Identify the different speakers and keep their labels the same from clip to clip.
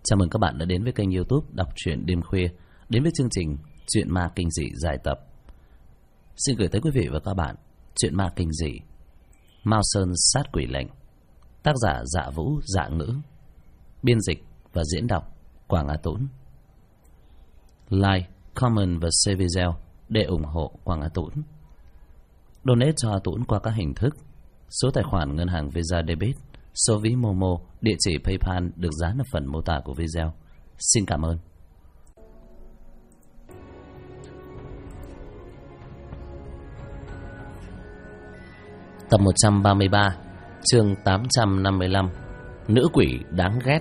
Speaker 1: Chào mừng các bạn đã đến với kênh YouTube Đọc truyện đêm khuya, đến với chương trình Truyện ma kinh dị dài tập. Xin gửi tới quý vị và các bạn truyện ma kinh dị Mao Sơn sát quỷ lệnh, tác giả Dạ Vũ Dạ Ngữ, biên dịch và diễn đọc Quảng Á Tũng. Like, comment và share video để ủng hộ Quảng Á Tũng. Donate cho Tũng qua các hình thức: số tài khoản ngân hàng Visa Debit, số ví Momo, địa chỉ PayPal được dán ở phần mô tả của video. Xin cảm ơn. Tập 133, chương 855, nữ quỷ đáng ghét.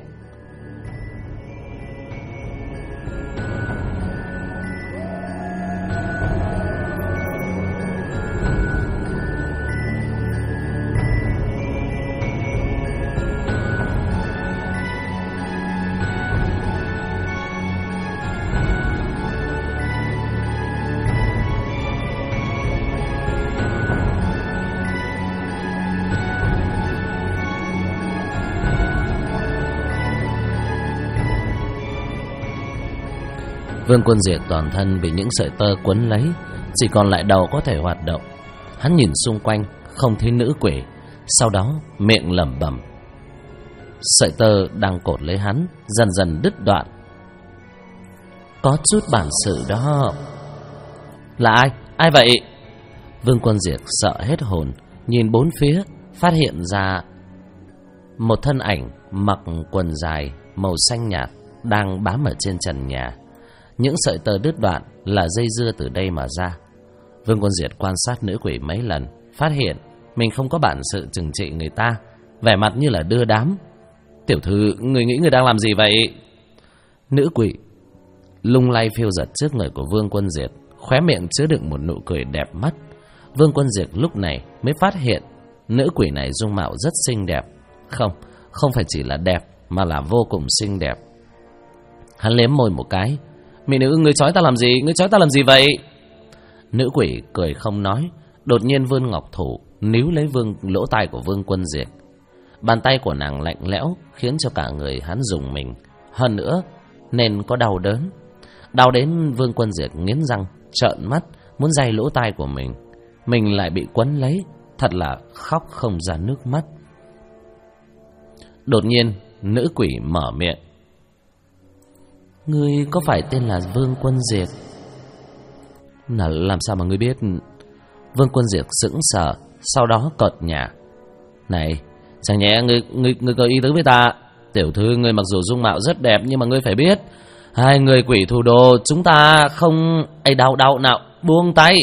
Speaker 1: Vương Quân Diệt toàn thân bị những sợi tơ quấn lấy, chỉ còn lại đầu có thể hoạt động. Hắn nhìn xung quanh, không thấy nữ quỷ, sau đó miệng lẩm bẩm. Sợi tơ đang cột lấy hắn dần dần đứt đoạn. Có chút bản sự đó. Là ai? Ai vậy? Vương Quân Diệt sợ hết hồn, nhìn bốn phía, phát hiện ra một thân ảnh mặc quần dài màu xanh nhạt đang bám ở trên trần nhà. Những sợi tơ đứt đoạn là dây dưa từ đây mà ra. Vương Quân Diệt quan sát nữ quỷ mấy lần, phát hiện mình không có bản sự trừng trị người ta, vẻ mặt như là đưa đám. Tiểu thư, người nghĩ người đang làm gì vậy? Nữ quỷ lung lay phiêu giật trước người của Vương Quân Diệt, khóe miệng chứa đựng một nụ cười đẹp mắt. Vương Quân Diệt lúc này mới phát hiện nữ quỷ này dung mạo rất xinh đẹp. Không phải chỉ là đẹp mà là vô cùng xinh đẹp. Hắn liếm môi một cái. Mỹ nữ, ngươi trói ta làm gì? Ngươi trói ta làm gì vậy? Nữ quỷ cười không nói, đột nhiên vươn ngọc thủ níu lấy lỗ tai của Vương Quân Diệt. Bàn tay của nàng lạnh lẽo khiến cho cả người hắn rùng mình, hơn nữa nên có đau đớn. Đau đến Vương Quân Diệt nghiến răng trợn mắt muốn giày lỗ tai của mình lại bị quấn lấy, thật là khóc không ra nước mắt. Đột nhiên nữ quỷ mở miệng. Ngươi có phải tên là Vương Quân Diệt? Là làm sao mà ngươi biết? Vương Quân Diệt sững sờ, sau đó cợt nhả. Này, chẳng nhẽ ngươi có ý tứ với ta? Tiểu thư, ngươi mặc dù dung mạo rất đẹp, nhưng mà ngươi phải biết, hai người quỷ thủ đồ chúng ta không... Ây, đau nào, buông tay.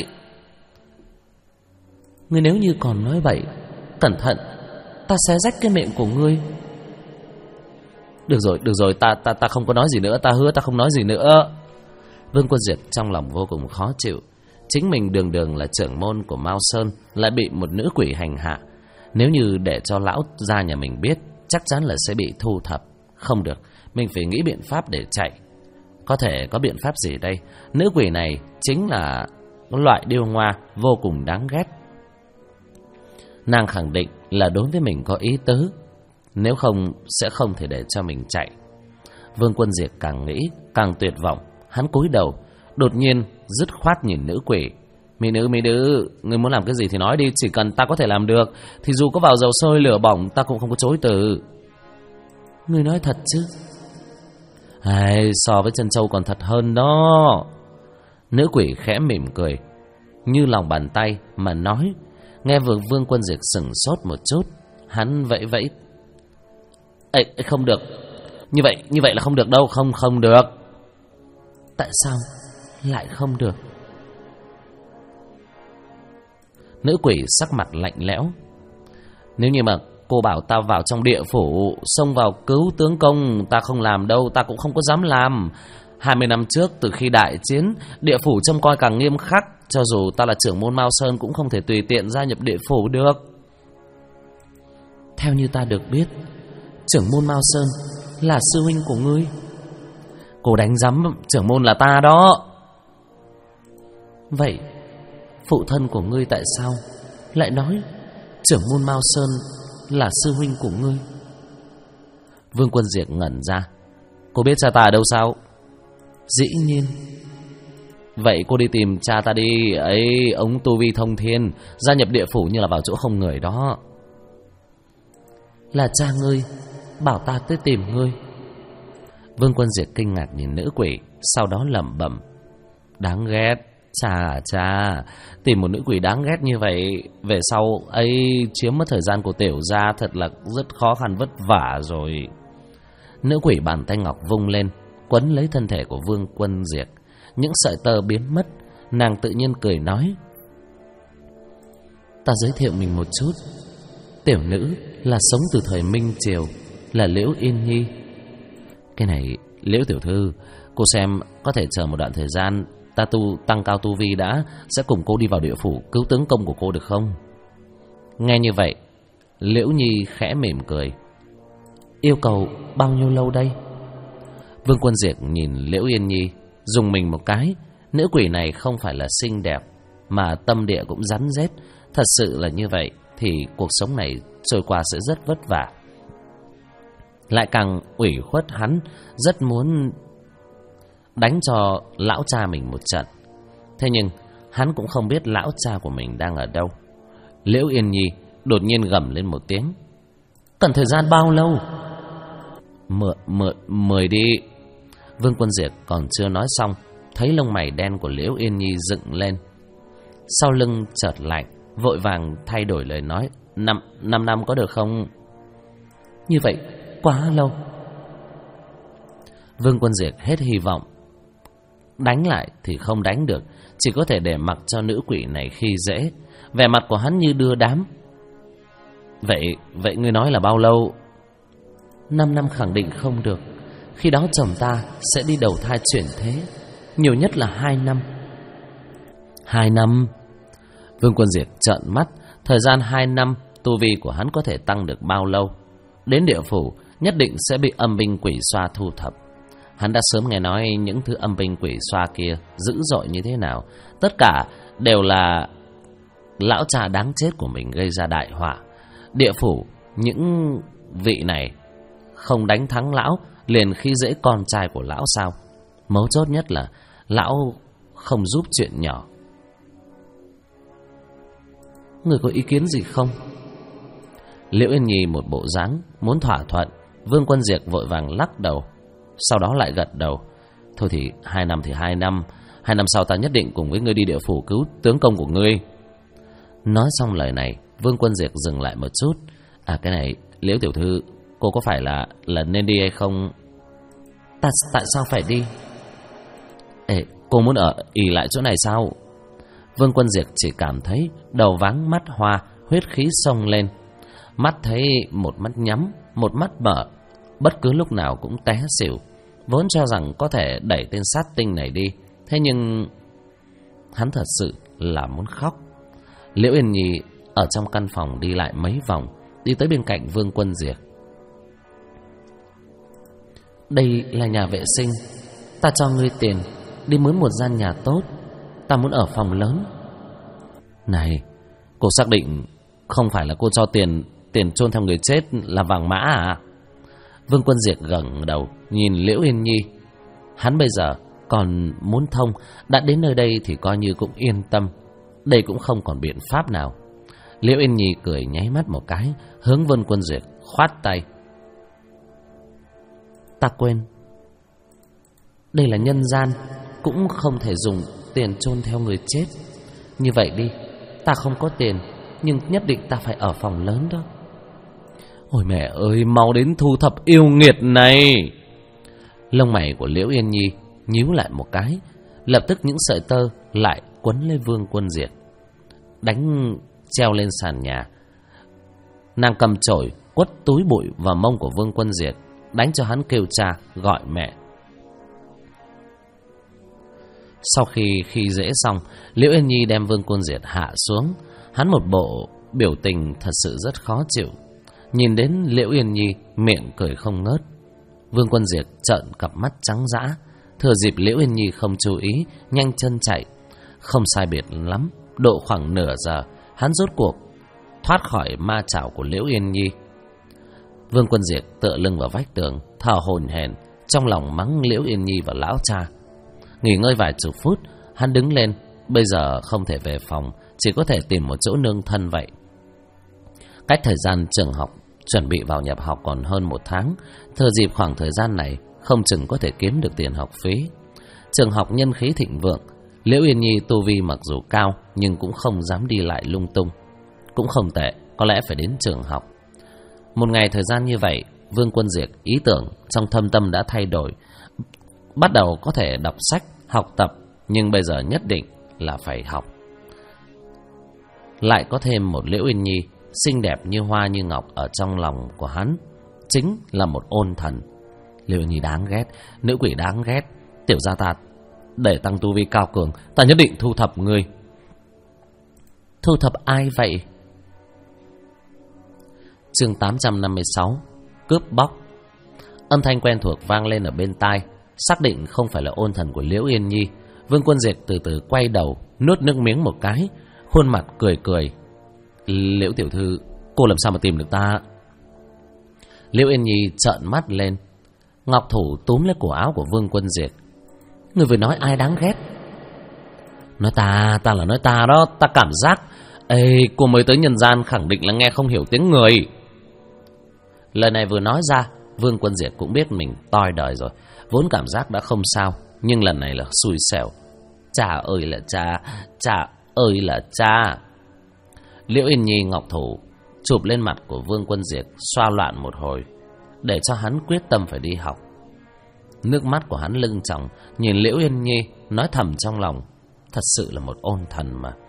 Speaker 1: Ngươi nếu như còn nói bậy, cẩn thận, ta xé rách cái miệng của ngươi. Được rồi, ta không có nói gì nữa, ta hứa ta không nói gì nữa. Vương Quân Diệt trong lòng vô cùng khó chịu. Chính mình đường là trưởng môn của Mao Sơn, lại bị một nữ quỷ hành hạ. Nếu như để cho lão gia nhà mình biết, chắc chắn là sẽ bị thu thập. Không được, mình phải nghĩ biện pháp để chạy. Có thể có biện pháp gì đây? Nữ quỷ này chính là loại điêu ngoa vô cùng đáng ghét. Nàng khẳng định là đối với mình có ý tứ, nếu không sẽ không thể để cho mình chạy. Vương Quân Diệt càng nghĩ càng tuyệt vọng. Hắn cúi đầu, đột nhiên dứt khoát nhìn nữ quỷ. Mỹ nữ, ngươi muốn làm cái gì thì nói đi, chỉ cần ta có thể làm được thì dù có vào dầu sôi lửa bỏng ta cũng không có chối từ. Ngươi nói thật chứ? So với chân trâu còn thật hơn đó. Nữ quỷ khẽ mỉm cười, như lòng bàn tay mà nói. Nghe Vương Quân Diệt sửng sốt một chút, hắn vẫy. Ê, không được. Như vậy là không được đâu, không được. Tại sao lại không được? Nữ quỷ sắc mặt lạnh lẽo. Nếu như mà cô bảo ta vào trong địa phủ, xông vào cứu tướng công, ta không làm đâu, ta cũng không có dám làm. 20 năm trước, từ khi đại chiến, địa phủ trông coi càng nghiêm khắc. Cho dù ta là trưởng môn Mao Sơn cũng không thể tùy tiện gia nhập địa phủ được. Theo như ta được biết, trưởng môn Mao Sơn là sư huynh của ngươi. Cô đánh rắm, trưởng môn là ta đó. Vậy phụ thân của ngươi tại sao lại nói trưởng môn Mao Sơn là sư huynh của ngươi? Vương Quân Diệt ngẩn ra. Cô biết cha ta ở đâu sao?
Speaker 2: Dĩ nhiên.
Speaker 1: Vậy cô đi tìm cha ta đi. Ấy, ông tu vi thông thiên, gia nhập địa phủ như là vào chỗ không người đó.
Speaker 2: Là cha ngươi bảo ta tới tìm ngươi.
Speaker 1: Vương Quân Diệt kinh ngạc nhìn nữ quỷ, sau đó lẩm bẩm: đáng ghét. Cha, tìm một nữ quỷ đáng ghét như vậy, về sau ấy chiếm mất thời gian của tiểu gia, thật là rất khó khăn vất vả rồi. Nữ quỷ bàn tay ngọc vung lên, quấn lấy thân thể của Vương Quân Diệt. Những sợi tơ biến mất, nàng tự nhiên cười nói:
Speaker 2: ta giới thiệu mình một chút. Tiểu nữ là sống từ thời Minh Triều, là Liễu Yên Nhi.
Speaker 1: Cái này, Liễu tiểu thư, cô xem có thể chờ một đoạn thời gian, ta tăng cao tu vi đã, sẽ cùng cô đi vào địa phủ cứu tướng công của cô được không? Nghe như vậy, Liễu Nhi khẽ mỉm cười.
Speaker 2: Yêu cầu bao nhiêu lâu đây?
Speaker 1: Vương Quân Diệt nhìn Liễu Yên Nhi, dùng mình một cái. Nữ quỷ này không phải là xinh đẹp, mà tâm địa cũng rắn rết. Thật sự là như vậy thì cuộc sống này trôi qua sẽ rất vất vả. Lại càng ủy khuất hắn, rất muốn đánh cho lão cha mình một trận. Thế nhưng hắn cũng không biết lão cha của mình đang ở đâu. Liễu Yên Nhi đột nhiên gầm lên một tiếng.
Speaker 2: Cần thời gian bao lâu?
Speaker 1: Mời đi. Vương Quân Diệt còn chưa nói xong, thấy lông mày đen của Liễu Yên Nhi dựng lên. Sau lưng chợt lạnh, vội vàng thay đổi lời nói: 5 năm có được không?
Speaker 2: Như vậy quá lâu.
Speaker 1: Vương Quân Diệt hết hy vọng. Đánh lại thì không đánh được, chỉ có thể để mặc cho nữ quỷ này khi dễ. Vẻ mặt của hắn như đưa đám. Vậy ngươi nói là bao lâu?
Speaker 2: 5 năm khẳng định không được. Khi đó chồng ta sẽ đi đầu thai chuyển thế, nhiều nhất là 2 năm.
Speaker 1: 2 năm? Vương Quân Diệt trợn mắt. Thời gian 2 năm, tu vi của hắn có thể tăng được bao lâu? Đến địa phủ nhất định sẽ bị âm binh quỷ xoa thu thập. Hắn đã sớm nghe nói những thứ âm binh quỷ xoa kia dữ dội như thế nào. Tất cả đều là lão cha đáng chết của mình gây ra đại họa. Địa phủ, những vị này không đánh thắng lão liền khi dễ con trai của lão sao? Mấu chốt nhất là lão không giúp chuyện nhỏ.
Speaker 2: Người có ý kiến gì không?
Speaker 1: Liễu Yên Nhi một bộ dáng muốn thỏa thuận. Vương Quân Diệt vội vàng lắc đầu, sau đó lại gật đầu. Thôi thì 2 năm thì 2 năm. 2 năm sau ta nhất định cùng với ngươi đi địa phủ cứu tướng công của ngươi. Nói xong lời này, Vương Quân Diệt dừng lại một chút. Cái này, Liễu tiểu thư, cô có phải là nên đi hay không?
Speaker 2: Tại sao phải đi?
Speaker 1: Cô muốn ở ỉ lại chỗ này sao? Vương Quân Diệt chỉ cảm thấy đầu váng mắt hoa, huyết khí xông lên. Mắt thấy một mắt nhắm, một mắt mở, bất cứ lúc nào cũng té xỉu. Vốn cho rằng có thể đẩy tên sát tinh này đi, thế nhưng hắn thật sự là muốn khóc. Liễu Yên Nhi ở trong căn phòng đi lại mấy vòng, đi tới bên cạnh Vương Quân Diệt.
Speaker 2: Đây là nhà vệ sinh, ta cho ngươi tiền đi mướn một gian nhà tốt. Ta muốn ở phòng lớn.
Speaker 1: Này, cô xác định không phải là cô cho tiền chôn theo người chết là vàng mã à? Vương Quân Diệt gật đầu nhìn Liễu Yên Nhi. Hắn bây giờ còn muốn thông, đã đến nơi đây thì coi như cũng yên tâm. Đây cũng không còn biện pháp nào. Liễu Yên Nhi cười nháy mắt một cái, hướng Vương Quân Diệt khoát tay.
Speaker 2: Ta quên, đây là nhân gian, cũng không thể dùng tiền chôn theo người chết. Như vậy đi, ta không có tiền, nhưng nhất định ta phải ở phòng lớn đó.
Speaker 1: Ôi mẹ ơi, mau đến thu thập yêu nghiệt này. Lông mày của Liễu Yên Nhi nhíu lại một cái, lập tức những sợi tơ lại quấn lên Vương Quân Diệt, đánh treo lên sàn nhà. Nàng cầm chổi quất túi bụi vào mông của Vương Quân Diệt, đánh cho hắn kêu cha gọi mẹ. Sau khi dễ xong, Liễu Yên Nhi đem Vương Quân Diệt hạ xuống. Hắn một bộ biểu tình thật sự rất khó chịu. Nhìn đến Liễu Yên Nhi, miệng cười không ngớt. Vương Quân Diệt trợn cặp mắt trắng dã. Thừa dịp Liễu Yên Nhi không chú ý, nhanh chân chạy. Không sai biệt lắm, độ khoảng nửa giờ, hắn rốt cuộc thoát khỏi ma chảo của Liễu Yên Nhi. Vương Quân Diệt tựa lưng vào vách tường, thở hổn hển, trong lòng mắng Liễu Yên Nhi và lão cha. Nghỉ ngơi vài chục phút, hắn đứng lên. Bây giờ không thể về phòng, chỉ có thể tìm một chỗ nương thân vậy. Cách thời gian trường học chuẩn bị vào nhập học còn hơn 1 tháng. Thừa dịp khoảng thời gian này, không chừng có thể kiếm được tiền học phí. Trường học nhân khí thịnh vượng. Liễu Yên Nhi tu vi mặc dù cao, nhưng cũng không dám đi lại lung tung. Cũng không tệ, có lẽ phải đến trường học. Một ngày thời gian như vậy, Vương Quân Diệt ý tưởng trong thâm tâm đã thay đổi. Bắt đầu có thể đọc sách, học tập, nhưng bây giờ nhất định là phải học. Lại có thêm một Liễu Yên Nhi xinh đẹp như hoa như ngọc ở trong lòng của hắn, chính là một ôn thần. Liễu Yên Nhi đáng ghét, nữ quỷ đáng ghét. Tiểu gia ta để tăng tu vi cao cường, ta nhất định thu thập ngươi.
Speaker 2: Thu thập ai vậy?
Speaker 1: Chương 856 Cướp bóc. Âm thanh quen thuộc vang lên ở bên tai. Xác định không phải là ôn thần của Liễu Yên Nhi, Vương Quân Diệt từ từ quay đầu, nuốt nước miếng một cái, khuôn mặt cười cười. Liễu tiểu thư, cô làm sao mà tìm được ta? Liễu Yên Nhi trợn mắt lên. Ngọc thủ túm lấy cổ áo của Vương Quân Diệt.
Speaker 2: Người vừa nói ai đáng ghét?
Speaker 1: Nói ta là nói ta đó. Ta cảm giác cô mới tới nhân gian khẳng định là nghe không hiểu tiếng người. Lời này vừa nói ra, Vương Quân Diệt cũng biết mình toi đời rồi. Vốn cảm giác đã không sao, nhưng lần này là xui xẻo. Cha ơi là cha, cha ơi là cha. Liễu Yên Nhi ngọc thủ chụp lên mặt của Vương Quân Diệt, xoa loạn một hồi, để cho hắn quyết tâm phải đi học. Nước mắt của hắn lưng tròng, nhìn Liễu Yên Nhi, nói thầm trong lòng, thật sự là một ôn thần mà.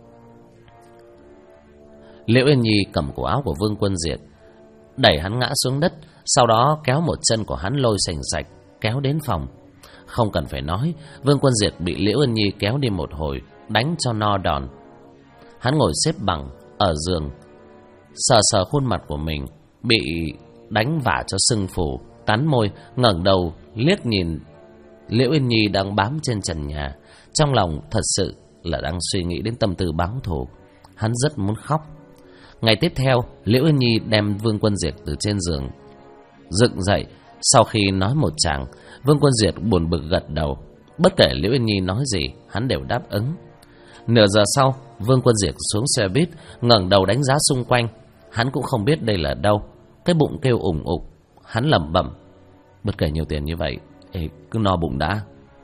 Speaker 1: Liễu Yên Nhi cầm cổ áo của Vương Quân Diệt, đẩy hắn ngã xuống đất, sau đó kéo một chân của hắn lôi sành sạch, kéo đến phòng. Không cần phải nói, Vương Quân Diệt bị Liễu Yên Nhi kéo đi một hồi, đánh cho no đòn. Hắn ngồi xếp bằng ở giường, sờ sờ khuôn mặt của mình bị đánh vả cho sưng phù, cắn môi, ngẩng đầu liếc nhìn Liễu Yên Nhi đang bám trên trần nhà. Trong lòng thật sự là đang suy nghĩ đến tâm tư báo thù. Hắn rất muốn khóc. Ngày tiếp theo, Liễu Yên Nhi đem Vương Quân Diệt từ trên giường dựng dậy. Sau khi nói một tràng, Vương Quân Diệt buồn bực gật đầu. Bất kể Liễu Yên Nhi nói gì, hắn đều đáp ứng. Nửa giờ sau, Vương Quân Diệt xuống xe buýt, ngẩng đầu đánh giá xung quanh. Hắn cũng không biết đây là đâu. Cái bụng kêu ủng ục. Hắn lẩm bẩm, bất kể nhiều tiền như vậy, cứ no bụng đã.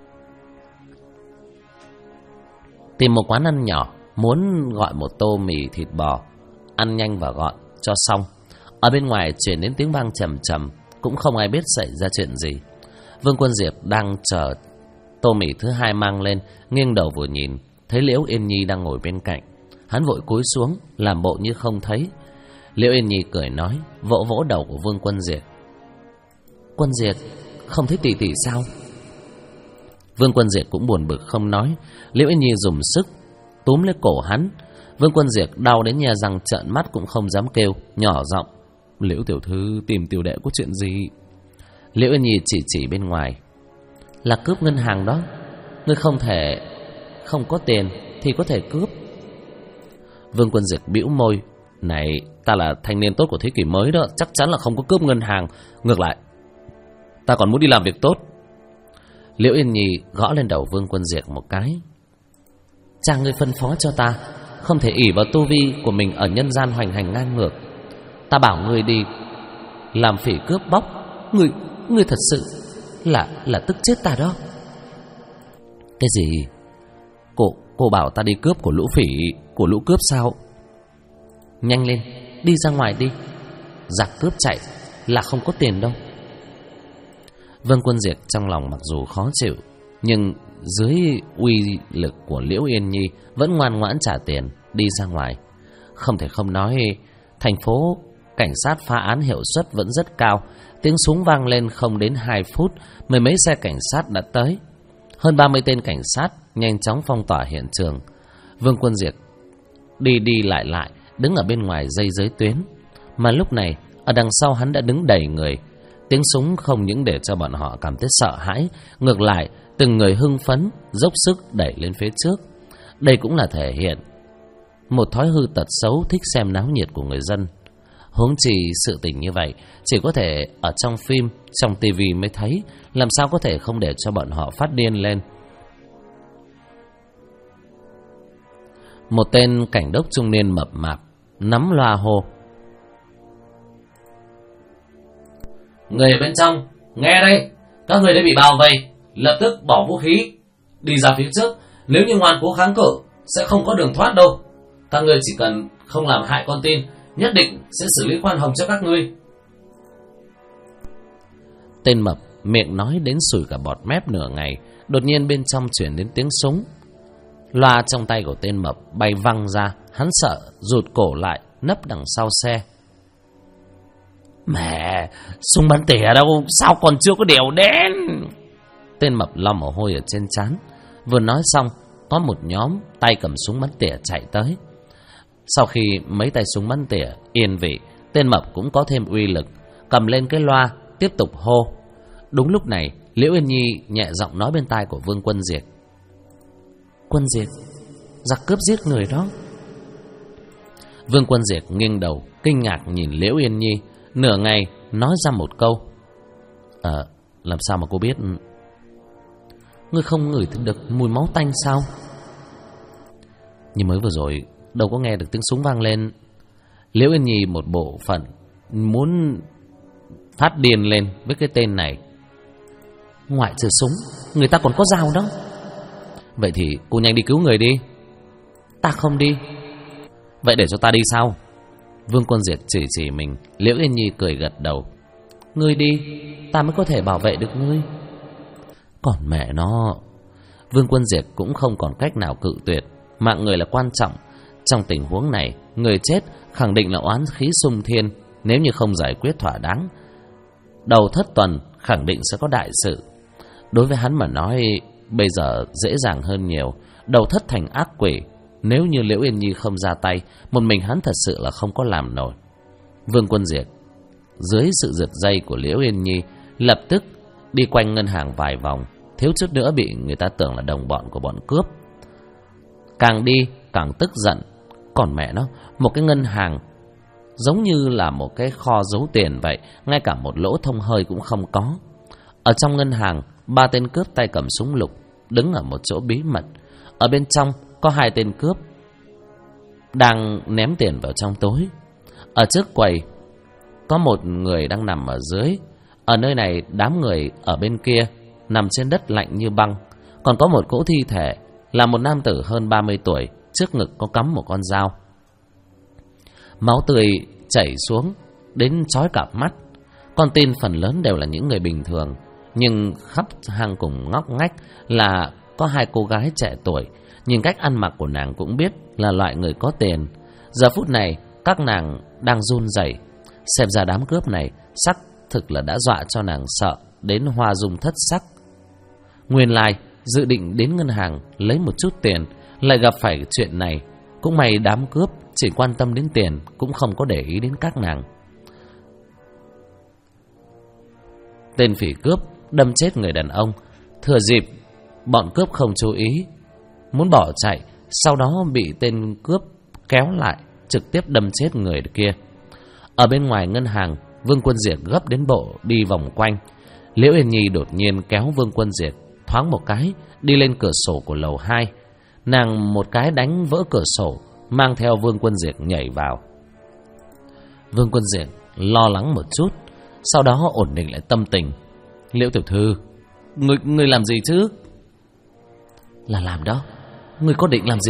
Speaker 1: Tìm một quán ăn nhỏ, muốn gọi một tô mì thịt bò, ăn nhanh và gọn cho xong. Ở bên ngoài truyền đến tiếng vang trầm trầm, cũng không ai biết xảy ra chuyện gì. Vương Quân Diệt đang chờ tô mì thứ hai mang lên, nghiêng đầu vừa nhìn, thấy Liễu Yên Nhi đang ngồi bên cạnh. Hắn vội cúi xuống, làm bộ như không thấy. Liễu Yên Nhi cười nói, vỗ vỗ đầu của Vương Quân Diệt.
Speaker 2: Quân Diệt, không thấy tỷ tỷ sao?
Speaker 1: Vương Quân Diệt cũng buồn bực không nói. Liễu Yên Nhi dùng sức túm lấy cổ hắn. Vương Quân Diệt đau đến nhe răng trợn mắt cũng không dám kêu, nhỏ giọng, Liễu tiểu thư tìm tiểu đệ có chuyện gì? Liễu Yên Nhi chỉ bên ngoài.
Speaker 2: Là cướp ngân hàng đó. Ngươi không thể, không có tiền thì có thể cướp.
Speaker 1: Vương Quân Diệt bĩu môi. Này, ta là thanh niên tốt của thế kỷ mới đó, chắc chắn là không có cướp ngân hàng. Ngược lại, ta còn muốn đi làm việc tốt. Liễu Yên Nhi gõ lên đầu Vương Quân Diệt một cái.
Speaker 2: Cha ngươi phân phó cho ta, không thể ỷ vào tu vi của mình ở nhân gian hoành hành ngang ngược. Ta bảo ngươi đi làm phỉ cướp bóc, ngươi thật sự là tức chết ta đó.
Speaker 1: Cái gì? Cô bảo ta đi cướp của lũ phỉ, của lũ cướp sao?
Speaker 2: Nhanh lên, đi ra ngoài đi. Giặc cướp chạy là không có tiền đâu.
Speaker 1: Vương Quân Diệt trong lòng mặc dù khó chịu, nhưng dưới uy lực của Liễu Yên Nhi vẫn ngoan ngoãn trả tiền, đi ra ngoài. Không thể không nói, thành phố cảnh sát phá án hiệu suất vẫn rất cao. Tiếng súng vang lên không đến 2 phút, mười mấy xe cảnh sát đã tới. Hơn 30 tên cảnh sát nhanh chóng phong tỏa hiện trường. Vương Quân Diệt đi lại đứng ở bên ngoài dây giới tuyến. Mà lúc này ở đằng sau hắn đã đứng đầy người. Tiếng súng không những để cho bọn họ cảm thấy sợ hãi, ngược lại từng người hưng phấn, dốc sức đẩy lên phía trước. Đây cũng là thể hiện một thói hư tật xấu thích xem náo nhiệt của người dân. Huống chi sự tình như vậy chỉ có thể ở trong phim, trong tivi mới thấy, làm sao có thể không để cho bọn họ phát điên lên. Một tên cảnh đốc trung niên mập mạp nắm loa hô: "Người ở bên trong, nghe đây, các người đã bị bao vây, lập tức bỏ vũ khí, đi ra phía trước. Nếu như ngoan cố kháng cự, sẽ không có đường thoát đâu. Các người chỉ cần không làm hại con tin, nhất định sẽ xử lý khoan hồng cho các ngươi." Tên mập miệng nói đến sùi cả bọt mép nửa ngày, đột nhiên bên trong chuyển đến tiếng súng. Loa trong tay của tên mập bay văng ra, hắn sợ rụt cổ lại, nấp đằng sau xe. "Mẹ, súng bắn tỉa đâu, sao còn chưa có đèo đen?" Tên mập lau mồ hôi ở trên trán. Vừa nói xong, có một nhóm tay cầm súng bắn tỉa chạy tới. Sau khi mấy tay súng bắn tỉa yên vị, tên mập cũng có thêm uy lực, cầm lên cái loa tiếp tục hô. Đúng lúc này, Liễu Yên Nhi nhẹ giọng nói bên tai của Vương Quân Diệt: "Quân Diệt, giặc cướp giết người đó." Vương Quân Diệt nghiêng đầu kinh ngạc nhìn Liễu Yên Nhi, nửa ngày nói ra một câu: "Làm sao mà cô biết?" "Ngươi không ngửi được mùi máu tanh sao?" "Nhưng mới vừa rồi đâu có nghe được tiếng súng vang lên." Liễu Yên Nhi một bộ phận muốn phát điên lên với cái tên này. "Ngoại trừ súng, người ta còn có dao đó." "Vậy thì cô nhanh đi cứu người đi." "Ta không đi." "Vậy để cho ta đi sao?" Vương Quân Diệt chỉ mình. Liễu Yên Nhi cười gật đầu. "Ngươi đi, ta mới có thể bảo vệ được ngươi." Còn mẹ nó, Vương Quân Diệt cũng không còn cách nào cự tuyệt. Mạng người là quan trọng. Trong tình huống này, người chết khẳng định là oán khí xung thiên. Nếu như không giải quyết thỏa đáng, đầu thất tuần khẳng định sẽ có đại sự. Đối với hắn mà nói, bây giờ dễ dàng hơn nhiều. Đầu thất thành ác quỷ, nếu như Liễu Yên Nhi không ra tay, một mình hắn thật sự là không có làm nổi. Vương Quân Diệt dưới sự giật dây của Liễu Yên Nhi lập tức đi quanh ngân hàng vài vòng, thiếu chút nữa bị người ta tưởng là đồng bọn của bọn cướp. Càng đi càng tức giận. Còn mẹ nó, một cái ngân hàng giống như là một cái kho giấu tiền vậy, ngay cả một lỗ thông hơi cũng không có. Ở trong ngân hàng, 3 tên cướp tay cầm súng lục đứng ở một chỗ bí mật. Ở bên trong có 2 tên cướp đang ném tiền vào trong túi. Ở trước quầy có một người đang nằm ở dưới. Ở nơi này, đám người ở bên kia nằm trên đất lạnh như băng. Còn có một cỗ thi thể là một nam tử hơn 30 tuổi, trước ngực có cắm một con dao. Máu tươi chảy xuống đến chói cả mắt. Con tin phần lớn đều là những người bình thường, nhưng khắp hang cùng ngóc ngách là có 2 cô gái trẻ tuổi. Nhìn cách ăn mặc của nàng cũng biết là loại người có tiền. Giờ phút này các nàng đang run rẩy. Xem ra đám cướp này xác thực là đã dọa cho nàng sợ đến hoa dung thất sắc. Nguyên lai dự định đến ngân hàng lấy một chút tiền, lại gặp phải chuyện này. Cũng may đám cướp chỉ quan tâm đến tiền, cũng không có để ý đến các nàng. Tên phỉ cướp đâm chết người đàn ông. Thừa dịp bọn cướp không chú ý, muốn bỏ chạy, sau đó bị tên cướp kéo lại, trực tiếp đâm chết người kia. Ở bên ngoài ngân hàng, Vương Quân Diệt gấp đến bộ đi vòng quanh. Liễu Yên Nhi đột nhiên kéo Vương Quân Diệt thoáng một cái đi lên cửa sổ của lầu 2. Nàng một cái đánh vỡ cửa sổ, mang theo Vương Quân Diệt nhảy vào. Vương Quân Diệt lo lắng một chút, sau đó ổn định lại tâm tình. "Liễu tiểu thư, ngươi làm gì chứ?" "Là làm đó, ngươi có định làm gì?"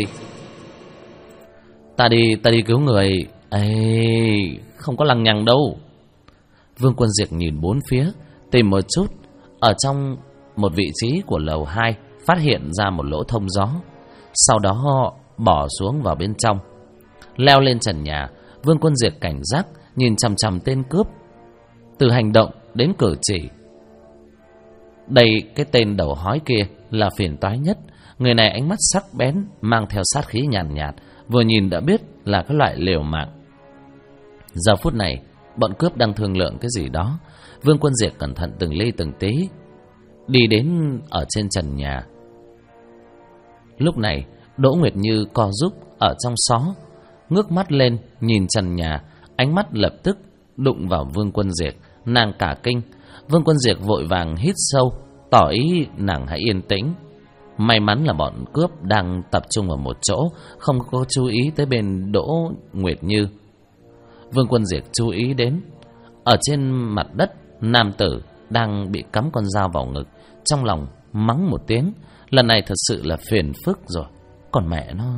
Speaker 1: Ta đi cứu người." "Ê, không có lằng nhằng đâu." Vương Quân Diệt nhìn bốn phía, tìm một chút. Ở trong một vị trí của lầu 2 phát hiện ra một lỗ thông gió. Sau đó họ bỏ xuống vào bên trong. Leo lên trần nhà, Vương Quân Diệt cảnh giác nhìn chằm chằm tên cướp. Từ hành động đến cử chỉ, đây cái tên đầu hói kia là phiền toái nhất. Người này ánh mắt sắc bén, mang theo sát khí nhàn nhạt, vừa nhìn đã biết là cái loại liều mạng. Giờ phút này bọn cướp đang thương lượng cái gì đó. Vương Quân Diệt cẩn thận từng ly từng tí đi đến ở trên trần nhà. Lúc này Đỗ Nguyệt Như co giúp ở trong xó, ngước mắt lên nhìn trần nhà. Ánh mắt lập tức đụng vào Vương Quân Diệt. Nàng cả kinh. Vương Quân Diệt vội vàng hít sâu, tỏ ý nàng hãy yên tĩnh. May mắn là bọn cướp đang tập trung ở một chỗ, không có chú ý tới bên Đỗ Nguyệt Như. Vương Quân Diệt chú ý đến ở trên mặt đất, nam tử đang bị cắm con dao vào ngực. Trong lòng mắng một tiếng, lần này thật sự là phiền phức rồi. Còn mẹ nó.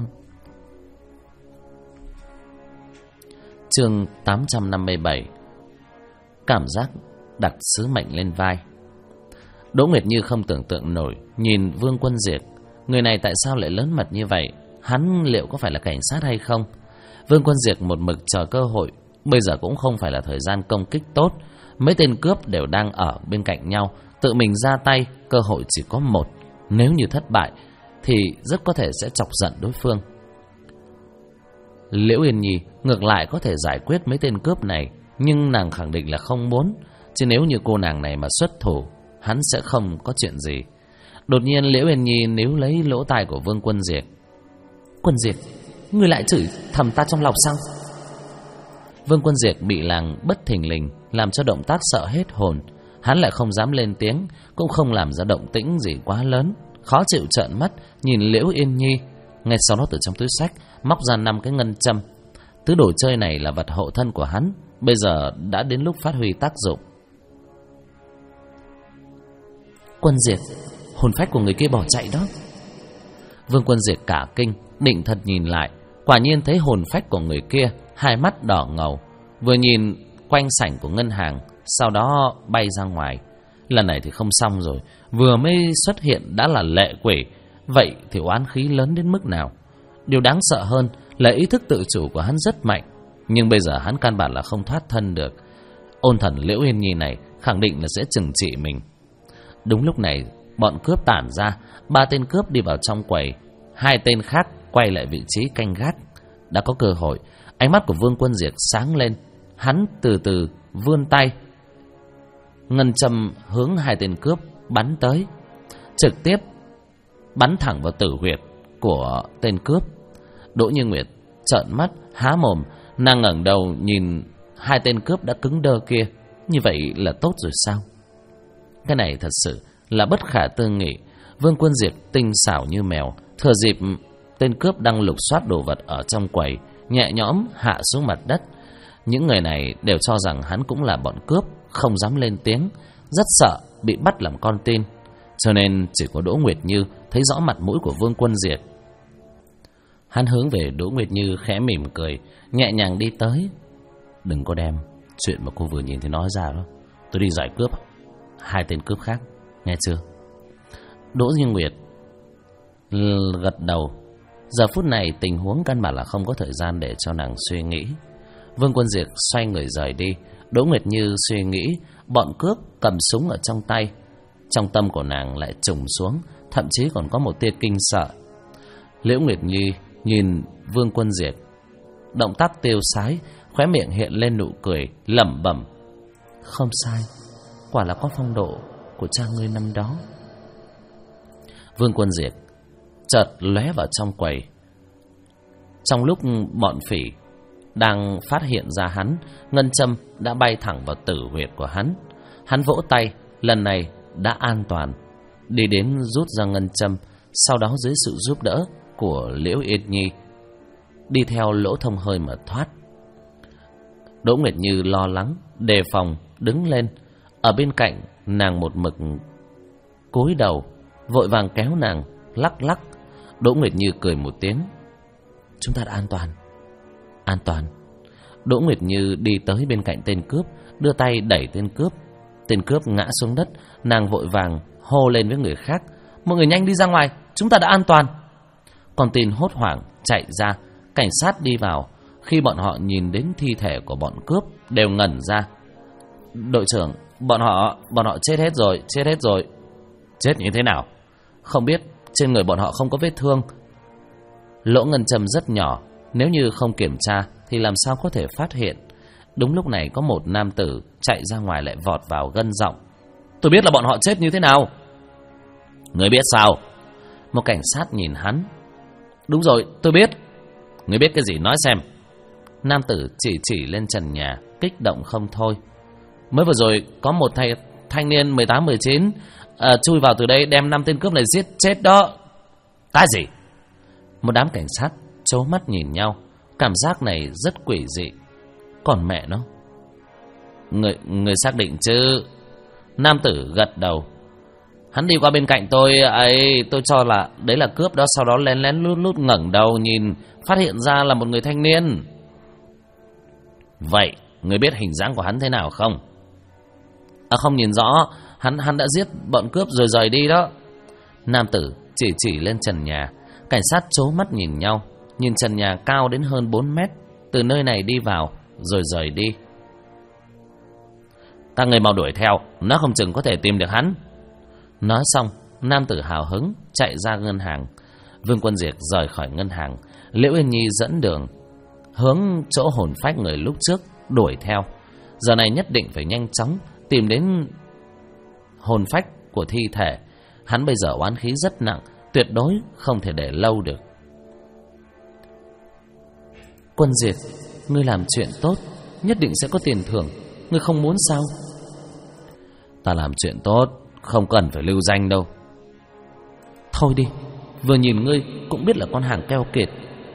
Speaker 1: Chương 857. Cảm giác đặt sứ mệnh lên vai. Đỗ Nguyệt Như không tưởng tượng nổi nhìn Vương Quân Diệt. Người này tại sao lại lớn mật như vậy? Hắn liệu có phải là cảnh sát hay không? Vương Quân Diệt một mực chờ cơ hội. Bây giờ cũng không phải là thời gian công kích tốt. Mấy tên cướp đều đang ở bên cạnh nhau. Tự mình ra tay, cơ hội chỉ có một. Nếu như thất bại thì rất có thể sẽ chọc giận đối phương. Liễu Yên Nhi ngược lại có thể giải quyết mấy tên cướp này, nhưng nàng khẳng định là không muốn. Chứ nếu như cô nàng này mà xuất thủ, hắn sẽ không có chuyện gì. Đột nhiên Liễu Yên Nhi níu lấy lỗ tai của Vương Quân Diệt. Quân Diệt, ngươi lại chửi thầm ta trong lòng sao? Vương Quân Diệt bị nàng bất thình lình làm cho động tác sợ hết hồn. Hắn lại không dám lên tiếng, cũng không làm ra động tĩnh gì quá lớn. Khó chịu trợn mắt nhìn Liễu Yên Nhi. Ngay sau đó từ trong túi xách móc ra 5 cái ngân châm. Thứ đồ chơi này là vật hộ thân của hắn, bây giờ đã đến lúc phát huy tác dụng. Quân Diệt, hồn phách của người kia bỏ chạy đó. Vương Quân Diệt cả kinh, định thần nhìn lại. Quả nhiên thấy hồn phách của người kia, hai mắt đỏ ngầu, vừa nhìn quanh sảnh của ngân hàng, sau đó bay ra ngoài. Lần này thì không xong rồi, vừa mới xuất hiện đã là lệ quỷ. Vậy thì oán khí lớn đến mức nào? Điều đáng sợ hơn là ý thức tự chủ của hắn rất mạnh, nhưng bây giờ hắn căn bản là không thoát thân được. Ôn thần Liễu Yên Nhi này khẳng định là sẽ trừng trị mình. Đúng lúc này bọn cướp tản ra, 3 tên cướp đi vào trong quầy, 2 tên khác quay lại vị trí canh gác. Đã có cơ hội. Ánh mắt của Vương Quân Diệt sáng lên. Hắn từ từ vươn tay, ngân châm hướng 2 tên cướp bắn tới, trực tiếp bắn thẳng vào tử huyệt của tên cướp. Đỗ Như Nguyệt trợn mắt há mồm. Nàng ngẩng đầu nhìn 2 tên cướp đã cứng đơ kia. Như vậy là tốt rồi sao? Cái này thật sự là bất khả tư nghị. Vương Quân Diệt tinh xảo như mèo, thừa dịp tên cướp đang lục soát đồ vật ở trong quầy, nhẹ nhõm hạ xuống mặt đất. Những người này đều cho rằng hắn cũng là bọn cướp, không dám lên tiếng, rất sợ bị bắt làm con tin. Cho nên chỉ có Đỗ Nguyệt Như thấy rõ mặt mũi của Vương Quân Diệt. Hắn hướng về Đỗ Nguyệt Như khẽ mỉm cười, nhẹ nhàng đi tới. Đừng có đem chuyện mà cô vừa nhìn thấy nói ra đó. Tôi đi giải cướp 2 tên cướp khác, nghe chưa? Đỗ Như Nguyệt gật đầu. Giờ phút này tình huống căn bản là không có thời gian để cho nàng suy nghĩ. Vương Quân Diệt xoay người rời đi. Đỗ Nguyệt Như suy nghĩ bọn cướp cầm súng ở trong tay. Trong tâm của nàng lại trùng xuống, thậm chí còn có một tia kinh sợ. Liễu Nguyệt Nhi nhìn Vương Quân Diệt, động tác tiêu sái, khóe miệng hiện lên nụ cười, lẩm bẩm: không sai, quả là có phong độ của cha ngươi năm đó. Vương Quân Diệt chợt lóe vào trong quầy. Trong lúc bọn phỉ đang phát hiện ra hắn, ngân châm đã bay thẳng vào tử huyệt của hắn. Hắn vỗ tay, lần này đã an toàn, đi đến rút ra ngân châm, sau đó dưới sự giúp đỡ của Liễu Yên Nhi đi theo lỗ thông hơi mà thoát. Đỗ Nguyệt Như lo lắng, đề phòng, đứng lên. Ở bên cạnh nàng một mực cúi đầu, vội vàng kéo nàng, lắc lắc. Đỗ Nguyệt Như cười một tiếng: chúng ta đã an toàn. An toàn. Đỗ Nguyệt Như đi tới bên cạnh tên cướp, đưa tay đẩy tên cướp. Tên cướp ngã xuống đất. Nàng vội vàng hô lên với người khác: mọi người nhanh đi ra ngoài, chúng ta đã an toàn. Con tin hốt hoảng chạy ra. Cảnh sát đi vào. Khi bọn họ nhìn đến thi thể của bọn cướp đều ngẩn ra. Đội trưởng, bọn họ chết hết rồi. Chết như thế nào? Không biết, trên người bọn họ không có vết thương. Lỗ ngân châm rất nhỏ, nếu như không kiểm tra thì làm sao có thể phát hiện. Đúng lúc này có một nam tử chạy ra ngoài lại vọt vào gân giọng: tôi biết là bọn họ chết như thế nào. Người biết sao? Một cảnh sát nhìn hắn: đúng rồi, tôi biết. Người biết cái gì nói xem. Nam tử chỉ lên trần nhà, kích động không thôi. Mới vừa rồi có một thanh niên 18-19 chui vào từ đây đem 5 tên cướp này giết chết đó. Cái gì? Một đám cảnh sát trố mắt nhìn nhau. Cảm giác này rất quỷ dị. Còn mẹ nó, Người xác định chứ? Nam tử gật đầu. Hắn đi qua bên cạnh tôi ấy, tôi cho là đấy là cướp đó. Sau đó lén lén lút lút ngẩng đầu nhìn, phát hiện ra là một người thanh niên. Vậy người biết hình dáng của hắn thế nào không? Không nhìn rõ. Hắn đã giết bọn cướp rồi rời đi đó. Nam tử chỉ lên trần nhà. Cảnh sát trố mắt nhìn nhau. Nhìn trần nhà cao đến hơn 4 mét. Từ nơi này đi vào rồi rời đi. Ta người mau đuổi theo, nó không chừng có thể tìm được hắn. Nói xong, nam tử hào hứng chạy ra ngân hàng. Vương Quân Diệt rời khỏi ngân hàng. Liễu Yên Nhi dẫn đường hướng chỗ hồn phách người lúc trước đuổi theo. Giờ này nhất định phải nhanh chóng tìm đến hồn phách của thi thể. Hắn bây giờ oán khí rất nặng, tuyệt đối không thể để lâu được. Quân Diệt, ngươi làm chuyện tốt, nhất định sẽ có tiền thưởng. Ngươi không muốn sao? Ta làm chuyện tốt, không cần phải lưu danh đâu. Thôi đi, vừa nhìn ngươi cũng biết là con hàng keo kiệt.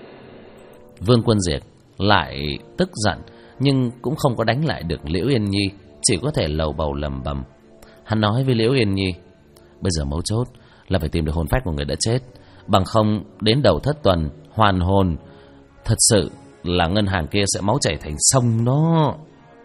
Speaker 1: Vương Quân Diệt lại tức giận, nhưng cũng không có đánh lại được Liễu Yên Nhi, chỉ có thể lầu bầu lầm bầm. Hắn nói với Liễu Yên Nhi, bây giờ mấu chốt là phải tìm được hồn phách của người đã chết, bằng không đến đầu thất tuần hoàn hồn, thật sự là ngân hàng kia sẽ máu chảy thành sông đó.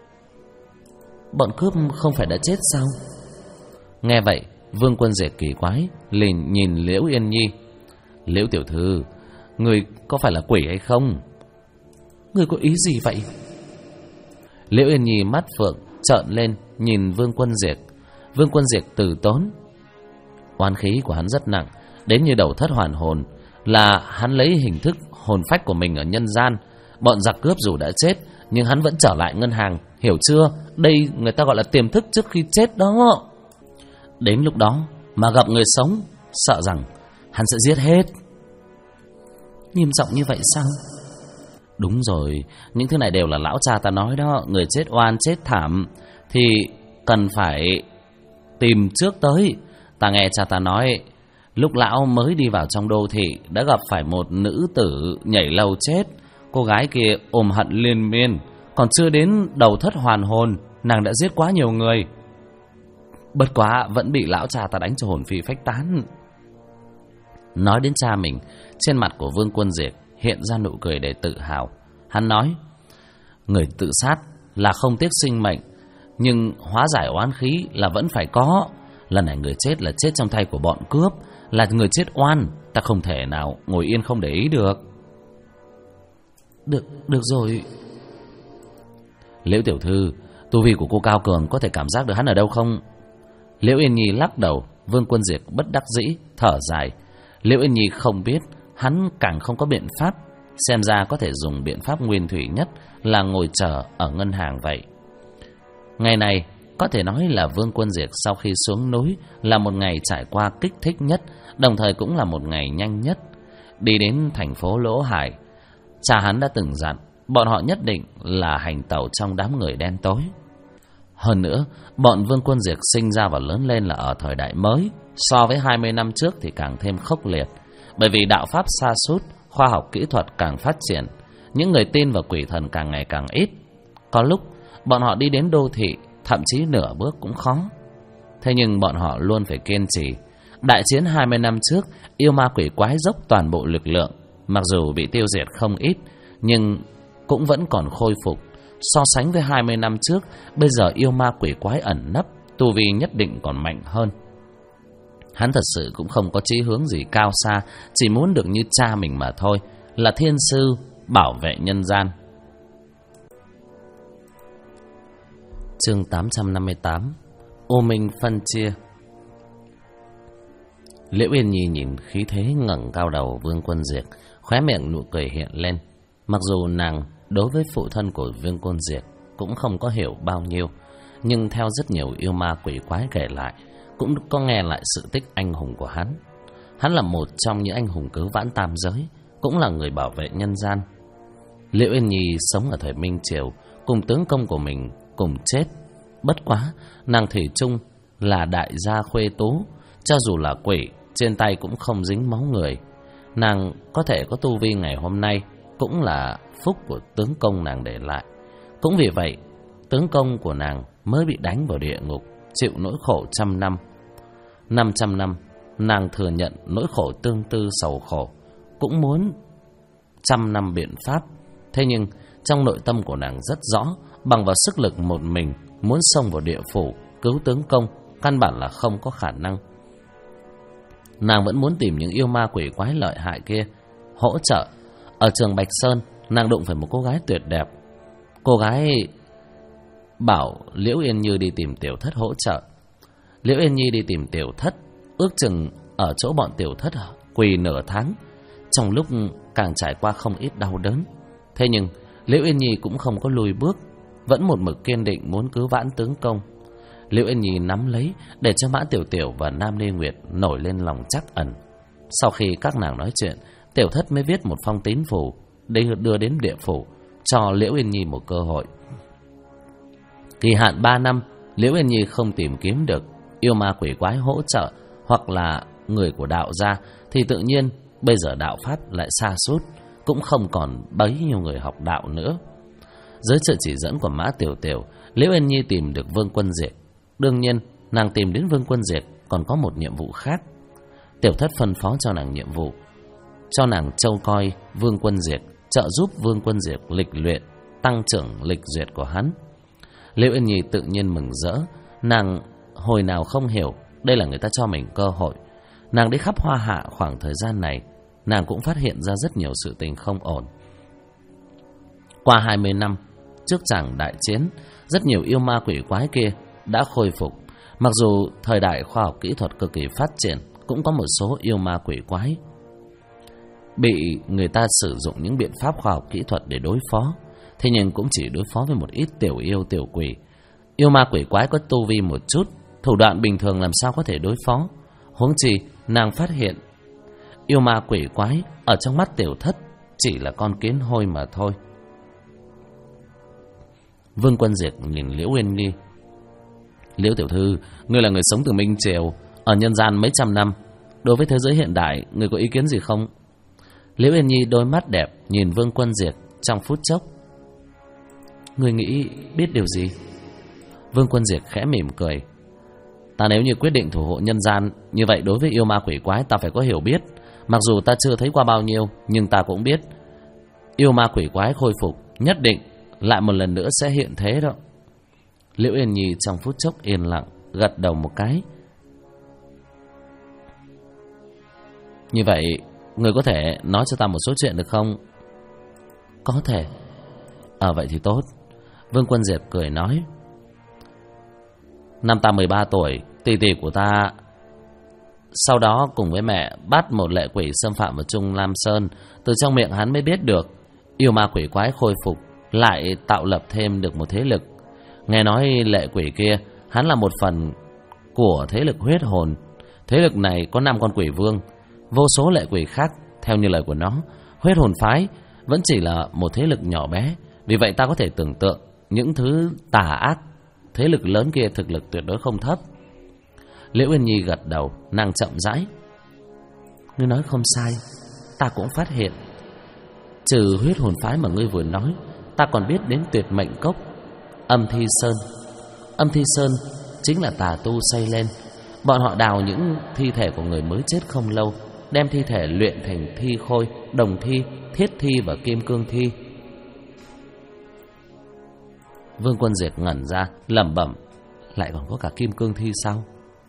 Speaker 1: Bọn cướp không phải đã chết sao? Nghe vậy, Vương Quân Diệt kỳ quái liền nhìn Liễu Yên Nhi. Liễu tiểu thư, người có phải là quỷ hay không? Người có ý gì vậy? Liễu Yên Nhi mắt phượng trợn lên nhìn Vương Quân Diệt. Vương Quân Diệt từ tốn. Oán khí của hắn rất nặng, đến như đầu thất hoàn hồn, là hắn lấy hình thức hồn phách của mình ở nhân gian. Bọn giặc cướp dù đã chết, nhưng hắn vẫn trở lại ngân hàng, hiểu chưa? Đây người ta gọi là tiềm thức trước khi chết đó. Đến lúc đó mà gặp người sống, sợ rằng hắn sẽ giết hết. Nghiêm trọng như vậy sao? Đúng rồi, những thứ này đều là lão cha ta nói đó. Người chết oan chết thảm thì cần phải tìm trước tới. Ta nghe cha ta nói, lúc lão mới đi vào trong đô thị đã gặp phải một nữ tử nhảy lầu chết. Cô gái kia ôm hận liên miên, còn chưa đến đầu thất hoàn hồn, nàng đã giết quá nhiều người. Bất quá vẫn bị lão cha ta đánh cho hồn phi phách tán. Nói đến cha mình, trên mặt của Vương Quân Diệt hiện ra nụ cười để tự hào. Hắn nói, người tự sát là không tiếc sinh mệnh, nhưng hóa giải oán khí là vẫn phải có. Lần này người chết là chết trong tay của bọn cướp, là người chết oan, ta không thể nào ngồi yên không để ý được. Được rồi. Liễu tiểu thư, tu vi của cô cao cường, có thể cảm giác được hắn ở đâu không? Liễu Yên Nhi lắc đầu. Vương Quân Diệt bất đắc dĩ thở dài. Liễu Yên Nhi không biết, hắn càng không có biện pháp. Xem ra có thể dùng biện pháp nguyên thủy nhất là ngồi chờ ở ngân hàng vậy. Ngày này có thể nói là Vương Quân Diệt sau khi xuống núi là một ngày trải qua kích thích nhất, đồng thời cũng là một ngày nhanh nhất. Đi đến thành phố Lỗ Hải, cha hắn đã từng dặn bọn họ nhất định là hành tẩu trong đám người đen tối. Hơn nữa, bọn Vương Quân Diệt sinh ra và lớn lên là ở thời đại mới, so với 20 năm trước thì càng thêm khốc liệt. Bởi vì đạo pháp sa sút, khoa học kỹ thuật càng phát triển, những người tin vào quỷ thần càng ngày càng ít. Có lúc bọn họ đi đến đô thị, thậm chí nửa bước cũng khó. Thế nhưng bọn họ luôn phải kiên trì. Đại chiến 20 năm trước, yêu ma quỷ quái dốc toàn bộ lực lượng. Mặc dù bị tiêu diệt không ít, nhưng cũng vẫn còn khôi phục. So sánh với 20 năm trước, bây giờ yêu ma quỷ quái ẩn nấp, tu vi nhất định còn mạnh hơn. Hắn thật sự cũng không có chí hướng gì cao xa, chỉ muốn được như cha mình mà thôi, là thiên sư bảo vệ nhân gian. Chương 858. Ô Minh phân chia. Liễu Yên Nhi nhìn khí thế ngẩng cao đầu Vương Quân Diệt, khóe miệng nụ cười hiện lên. Mặc dù nàng đối với phụ thân của Vương Quân Diệt cũng không có hiểu bao nhiêu, nhưng theo rất nhiều yêu ma quỷ quái kể lại, cũng có nghe lại sự tích anh hùng của hắn. Hắn là một trong những anh hùng cứu vãn tam giới, cũng là người bảo vệ nhân gian. Liễu Yên Nhi sống ở thời Minh Triều, cùng tướng công của mình cùng chết. Bất quá, nàng thủy chung là đại gia khuê tú, cho dù là quỷ, trên tay cũng không dính máu người. Nàng có thể có tu vi ngày hôm nay cũng là phúc của tướng công nàng để lại. Cũng vì vậy, tướng công của nàng mới bị đánh vào địa ngục, chịu nỗi khổ 100 năm. 500 năm, nàng thừa nhận nỗi khổ tương tư sầu khổ, cũng muốn 100 năm biện pháp. Thế nhưng, trong nội tâm của nàng rất rõ, bằng vào sức lực một mình, muốn xông vào địa phủ, cứu tướng công, căn bản là không có khả năng. Nàng vẫn muốn tìm những yêu ma quỷ quái lợi hại kia hỗ trợ. Ở trường Bạch Sơn, nàng đụng phải một cô gái tuyệt đẹp. Cô gái bảo Liễu Yên Nhi đi tìm Tiểu Thất hỗ trợ. Liễu Yên Nhi đi tìm Tiểu Thất, ước chừng ở chỗ bọn Tiểu Thất quỳ nửa tháng, trong lúc càng trải qua không ít đau đớn. Thế nhưng Liễu Yên Nhi cũng không có lùi bước, vẫn một mực kiên định muốn cứu vãn tướng công. Liễu Yên Nhi nắm lấy để cho Mã Tiểu Tiểu và Nam Lê Nguyệt nổi lên lòng trắc ẩn. Sau khi các nàng nói chuyện, Tiểu Thất mới viết một phong tín phù để đưa đến địa phủ, cho Liễu Yên Nhi một cơ hội. Kỳ hạn 3 năm, Liễu Yên Nhi không tìm kiếm được yêu ma quỷ quái hỗ trợ hoặc là người của đạo gia, thì tự nhiên bây giờ đạo pháp lại sa sút, cũng không còn bấy nhiêu người học đạo nữa. Dưới sự chỉ dẫn của Mã Tiểu Tiểu, Liễu Yên Nhi tìm được Vương Quân Diệt. Đương nhiên, nàng tìm đến Vương Quân Diệt còn có một nhiệm vụ khác. Tiểu Thất phân phó cho nàng nhiệm vụ, cho nàng trông coi Vương Quân Diệt, trợ giúp Vương Quân Diệt lịch luyện, tăng trưởng lịch duyệt của hắn. Liễu Yên Nhi tự nhiên mừng rỡ. Nàng hồi nào không hiểu đây là người ta cho mình cơ hội. Nàng đi khắp Hoa Hạ khoảng thời gian này, nàng cũng phát hiện ra rất nhiều sự tình không ổn. Qua 20 năm, trước chàng đại chiến, rất nhiều yêu ma quỷ quái kia đã khôi phục. Mặc dù thời đại khoa học kỹ thuật cực kỳ phát triển, cũng có một số yêu ma quỷ quái bị người ta sử dụng những biện pháp khoa học kỹ thuật để đối phó. Thế nhưng cũng chỉ đối phó với một ít tiểu yêu tiểu quỷ. Yêu ma quỷ quái có tu vi một chút, thủ đoạn bình thường làm sao có thể đối phó. Huống chi nàng phát hiện yêu ma quỷ quái ở trong mắt Tiểu Thất chỉ là con kiến hôi mà thôi. Vương Quân Diệt nhìn Liễu Yên Nhi. Liễu tiểu thư, ngươi là người sống từ Minh Triều, ở nhân gian mấy trăm năm, đối với thế giới hiện đại, ngươi có ý kiến gì không? Liễu Yên Nhi đôi mắt đẹp nhìn Vương Quân Diệt trong phút chốc. Ngươi nghĩ biết điều gì? Vương Quân Diệt khẽ mỉm cười. Ta nếu như quyết định thủ hộ nhân gian, như vậy đối với yêu ma quỷ quái ta phải có hiểu biết. Mặc dù ta chưa thấy qua bao nhiêu, nhưng ta cũng biết yêu ma quỷ quái khôi phục nhất định lại một lần nữa sẽ hiện thế đó. Liễu Yên Nhi trong phút chốc yên lặng, gật đầu một cái. Như vậy, người có thể nói cho ta một số chuyện được không? Có thể. Vậy thì tốt. Vương Quân Diệt cười nói. Năm ta 13 tuổi, tỷ tỷ của ta sau đó cùng với mẹ bắt một lệ quỷ xâm phạm vào Trung Lam Sơn. Từ trong miệng hắn mới biết được yêu ma quỷ quái khôi phục, lại tạo lập thêm được một thế lực. Nghe nói lệ quỷ kia hắn là một phần của thế lực huyết hồn. Thế lực này có 5 con quỷ vương, vô số lệ quỷ khác. Theo như lời của nó, huyết hồn phái vẫn chỉ là một thế lực nhỏ bé. Vì vậy ta có thể tưởng tượng những thứ tà ác thế lực lớn kia thực lực tuyệt đối không thấp. Liễu Yên Nhi gật đầu, nàng chậm rãi. Ngươi nói không sai, ta cũng phát hiện. Trừ huyết hồn phái mà ngươi vừa nói, ta còn biết đến tuyệt mệnh cốc, Âm Thi Sơn. Âm Thi Sơn chính là tà tu xây lên. Bọn họ đào những thi thể của người mới chết không lâu, đem thi thể luyện thành thi khôi, đồng thi, thiết thi và kim cương thi. Vương Quân Diệt ngẩn ra, lẩm bẩm. Lại còn có cả kim cương thi sao?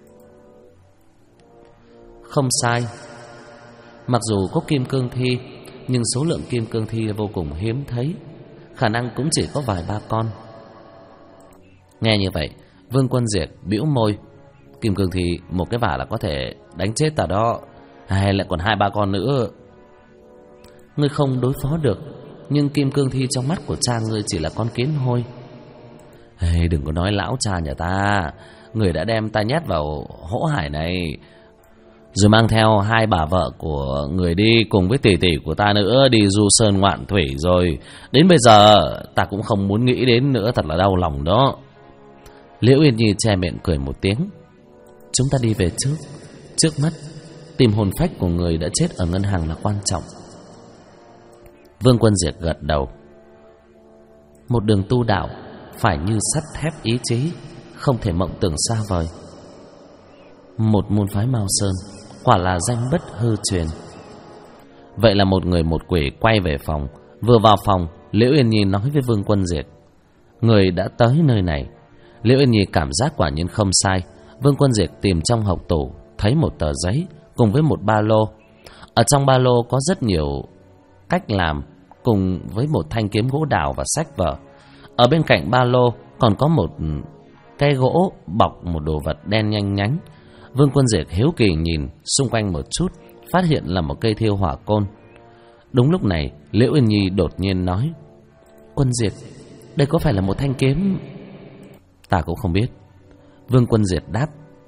Speaker 1: Không sai. Mặc dù có kim cương thi, nhưng số lượng kim cương thi vô cùng hiếm thấy, khả năng cũng chỉ có vài ba con. Nghe như vậy, Vương Quân Diệt bĩu môi. Kim cương thi một cái vả là có thể đánh chết ta đó, hay lại còn 2-3 con nữa. Ngươi không đối phó được, nhưng kim cương thi trong mắt của cha ngươi chỉ là con kiến hôi. Đừng có nói lão cha nhà ta, người đã đem ta nhét vào hổ hải này. rồi mang theo hai bà vợ của người đi, cùng với tỷ tỷ của ta nữa, đi du sơn ngoạn thủy rồi. Đến bây giờ ta cũng không muốn nghĩ đến nữa, thật là đau lòng đó. Liễu Yên Nhi che miệng cười một tiếng. Chúng ta đi về trước. Trước mắt tìm hồn phách của người đã chết ở ngân hàng là quan trọng. Vương Quân Diệt gật đầu. Một đường tu đạo phải như sắt thép ý chí, không thể mộng tưởng xa vời. Một môn phái Mao Sơn quả là danh bất hư truyền. Vậy là một người một quỷ quay về phòng. Vừa vào phòng, Liễu Yên Nhi nói với Vương Quân Diệt: người đã tới nơi này. Liễu Yên Nhi cảm giác quả nhiên không sai. Vương Quân Diệt tìm trong hộc tủ, thấy một tờ giấy cùng với một ba lô. Ở trong ba lô có rất nhiều cách làm, cùng với một thanh kiếm gỗ đào và sách vở. Ở bên cạnh ba lô còn có một cây gỗ bọc một đồ vật đen nhanh nhánh. Vương Quân Diệt hiếu kỳ nhìn xung quanh một chút, phát hiện là một cây thiêu hỏa côn. Đúng lúc này, Liễu Yên Nhi đột nhiên nói: Quân Diệt, đây có phải là một thanh kiếm? Ta cũng không biết. Vương Quân Diệt đáp.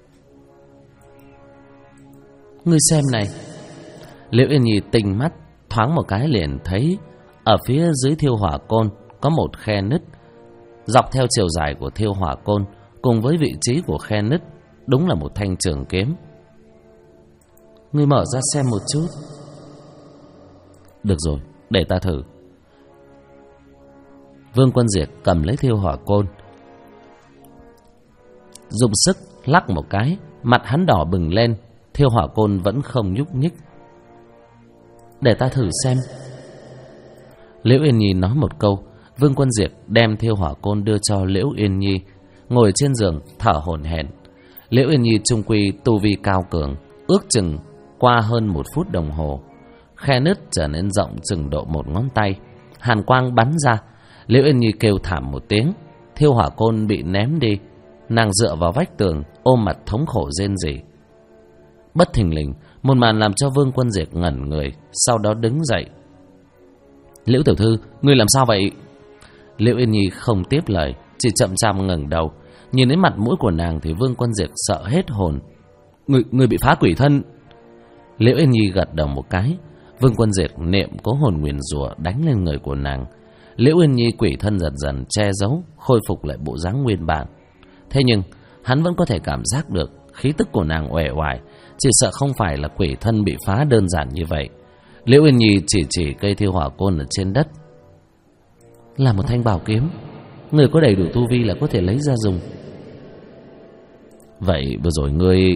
Speaker 1: Ngươi xem này. Liễu Yên Nhi tinh mắt thoáng một cái liền thấy ở phía dưới thiêu hỏa côn có một khe nứt. Dọc theo chiều dài của thiêu hỏa côn cùng với vị trí của khe nứt, đúng là một thanh trường kiếm. Ngươi mở ra xem một chút. Được rồi, để ta thử. Vương Quân Diệt cầm lấy thiêu hỏa côn, dùng sức lắc một cái, mặt hắn đỏ bừng lên. Thiêu hỏa côn vẫn không nhúc nhích. Để ta thử xem. Liễu Yên Nhi nói một câu. Vương Quân Diệt đem thiêu hỏa côn đưa cho Liễu Yên Nhi, ngồi trên giường thở hổn hển. Liễu Yên Nhi trung quy tu vi cao cường, ước chừng qua hơn 1 phút đồng hồ, khe nứt trở nên rộng chừng độ 1 ngón tay. Hàn quang bắn ra. Liễu Yên Nhi kêu thảm một tiếng. Thiêu hỏa côn bị ném đi. Nàng dựa vào vách tường, ôm mặt thống khổ rên rỉ. Bất thình lình, một màn làm cho Vương Quân Diệt ngẩn người, sau đó đứng dậy. Liễu tiểu thư, ngươi làm sao vậy? Liễu Yên Nhi không tiếp lời, chỉ chậm chạp ngẩng đầu. Nhìn đến mặt mũi của nàng thì Vương Quân Diệt sợ hết hồn. Ngươi bị phá quỷ thân. Liễu Yên Nhi gật đầu một cái. Vương Quân Diệt niệm cố hồn nguyền rủa đánh lên người của nàng. Liễu Yên Nhi quỷ thân dần dần che giấu, khôi phục lại bộ dáng nguyên bản. Thế nhưng hắn vẫn có thể cảm giác được khí tức của nàng uể oải, chỉ sợ không phải là quỷ thân bị phá đơn giản như vậy. Liễu Yên Nhi chỉ cây thiêu hỏa côn ở trên đất. Là một thanh bảo kiếm, người có đầy đủ tu vi là có thể lấy ra dùng. Vậy vừa rồi ngươi...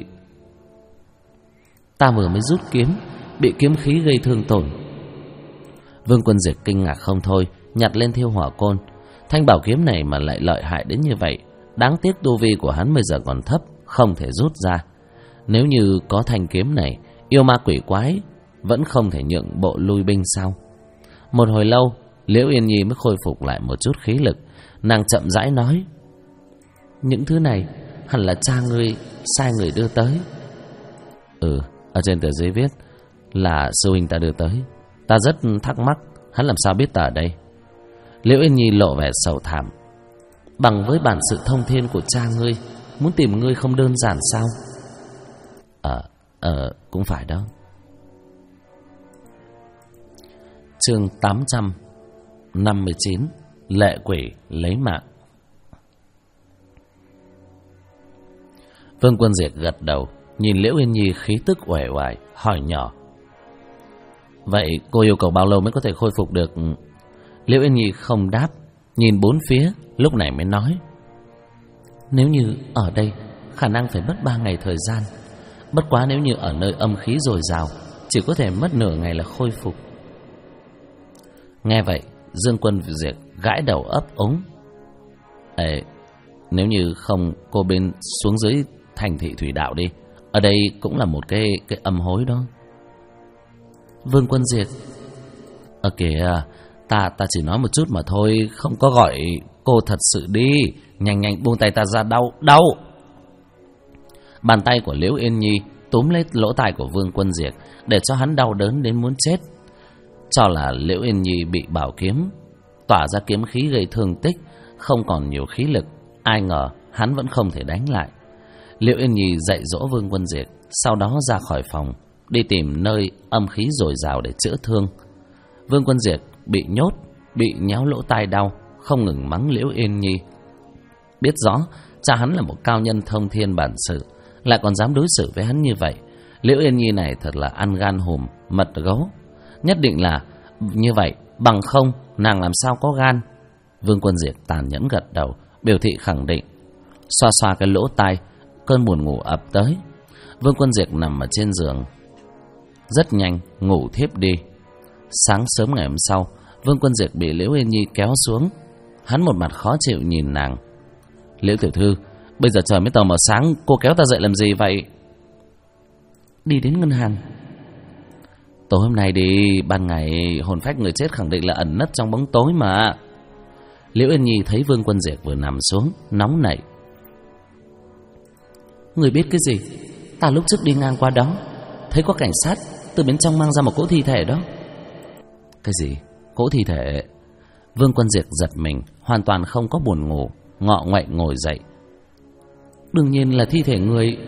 Speaker 1: Ta vừa mới rút kiếm, bị kiếm khí gây thương tổn. Vương Quân Diệt kinh ngạc không thôi, nhặt lên thiêu hỏa côn. Thanh bảo kiếm này mà lại lợi hại đến như vậy. Đáng tiếc tu vi của hắn bây giờ còn thấp, không thể rút ra. Nếu như có thanh kiếm này, yêu ma quỷ quái vẫn không thể nhượng bộ lui binh sao? Một hồi lâu, Liễu Yên Nhi mới khôi phục lại một chút khí lực. Nàng chậm rãi nói: những thứ này hẳn là cha ngươi sai người đưa tới. Ở trên tờ giấy viết là sư huynh ta đưa tới. Ta rất thắc mắc hắn làm sao biết ta ở đây. Liễu Yên Nhi lộ vẻ sầu thảm. Bằng với bản sự thông thiên của cha ngươi, muốn tìm ngươi không đơn giản sao? Cũng phải đó. Chương 859. Lệ quỷ lấy mạng. Vương Quân Diệt gật đầu, nhìn Liễu Yên Nhi khí tức uể oải, hỏi nhỏ: vậy cô yêu cầu bao lâu mới có thể khôi phục được? Liễu Yên Nhi không đáp, nhìn bốn phía, lúc này mới nói: nếu như ở đây, khả năng phải mất 3 ngày thời gian. Bất quá nếu như ở nơi âm khí dồi dào, chỉ có thể mất nửa ngày là khôi phục. Nghe vậy, Dương Quân Diệt gãi đầu ấp úng. Nếu như không, cô bên xuống dưới thành thị thủy đạo đi. Ở đây cũng là một cái âm hối đó. Vương Quân Diệt: kìa, ta chỉ nói một chút mà thôi, không có gọi cô thật sự đi. Nhanh buông tay ta ra, đau. Bàn tay của Liễu Yên Nhi túm lấy lỗ tai của Vương Quân Diệt, để cho hắn đau đớn đến muốn chết. Cho là Liễu Yên Nhi bị bảo kiếm tỏa ra kiếm khí gây thương tích, không còn nhiều khí lực. Ai ngờ hắn vẫn không thể đánh lại. Liễu Yên Nhi dạy dỗ Vương Quân Diệt, sau đó ra khỏi phòng, đi tìm nơi âm khí dồi dào để chữa thương. Vương Quân Diệt bị nhốt, bị nhéo lỗ tai đau, không ngừng mắng Liễu Yên Nhi. Biết rõ cha hắn là một cao nhân thông thiên bản sự, lại còn dám đối xử với hắn như vậy. Liễu Yên Nhi này thật là ăn gan hùm mật gấu, nhất định là như vậy, bằng không nàng làm sao có gan. Vương Quân Diệt tàn nhẫn gật đầu, biểu thị khẳng định. Xoa xoa cái lỗ tai, cơn buồn ngủ ập tới. Vương Quân Diệt nằm ở trên giường, rất nhanh ngủ thiếp đi. Sáng sớm ngày hôm sau, Vương Quân Diệt bị Liễu Yên Nhi kéo xuống. Hắn một mặt khó chịu nhìn nàng. Liễu tiểu thư, bây giờ trời mới tờ mờ sáng, cô kéo ta dậy làm gì vậy?
Speaker 2: Đi đến ngân hàng.
Speaker 1: Tối hôm nay đi, ban ngày hồn phách người chết khẳng định là ẩn nấp trong bóng tối mà. Liễu Yên Nhi thấy Vương Quân Diệt vừa nằm xuống, nóng nảy.
Speaker 2: Người biết cái gì? Ta lúc trước đi ngang qua đó, thấy có cảnh sát từ bên trong mang ra một cỗ thi thể đó.
Speaker 1: Cái gì? Cỗ thi thể? Vương Quân Diệt giật mình, hoàn toàn không có buồn ngủ, ngọ nguậy ngồi dậy.
Speaker 2: Đương nhiên là thi thể người.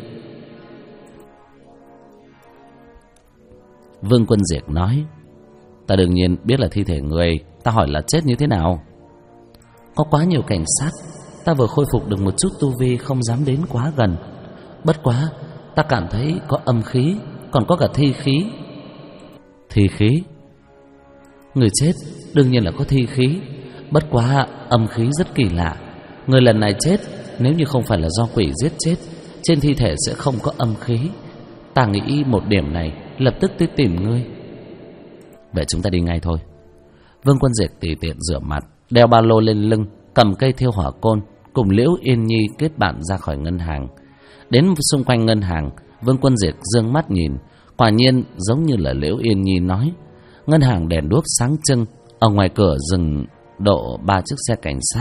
Speaker 1: Vương Quân Diệt nói. Ta đương nhiên biết là thi thể người, ta hỏi là chết như thế nào?
Speaker 2: Có quá nhiều cảnh sát, ta vừa khôi phục được một chút tu vi, không dám đến quá gần. Bất quá ta cảm thấy có âm khí, còn có cả thi khí.
Speaker 1: Thi khí?
Speaker 2: Người chết đương nhiên là có thi khí, bất quá âm khí rất kỳ lạ. Người lần này chết, nếu như không phải là do quỷ giết chết, trên thi thể sẽ không có âm khí. Ta nghĩ một điểm này, lập tức tới tìm ngươi.
Speaker 1: Vậy chúng ta đi ngay thôi. Vương Quân Diệt tùy tiện rửa mặt, đeo ba lô lên lưng, cầm cây thiêu hỏa côn, cùng Liễu Yên Nhi kết bạn ra khỏi ngân hàng. Đến xung quanh ngân hàng, Vương Quân Diệt dương mắt nhìn, quả nhiên giống như là Liễu Yên Nhi nói. Ngân hàng đèn đuốc sáng trưng, ở ngoài cửa dừng độ 3 chiếc xe cảnh sát.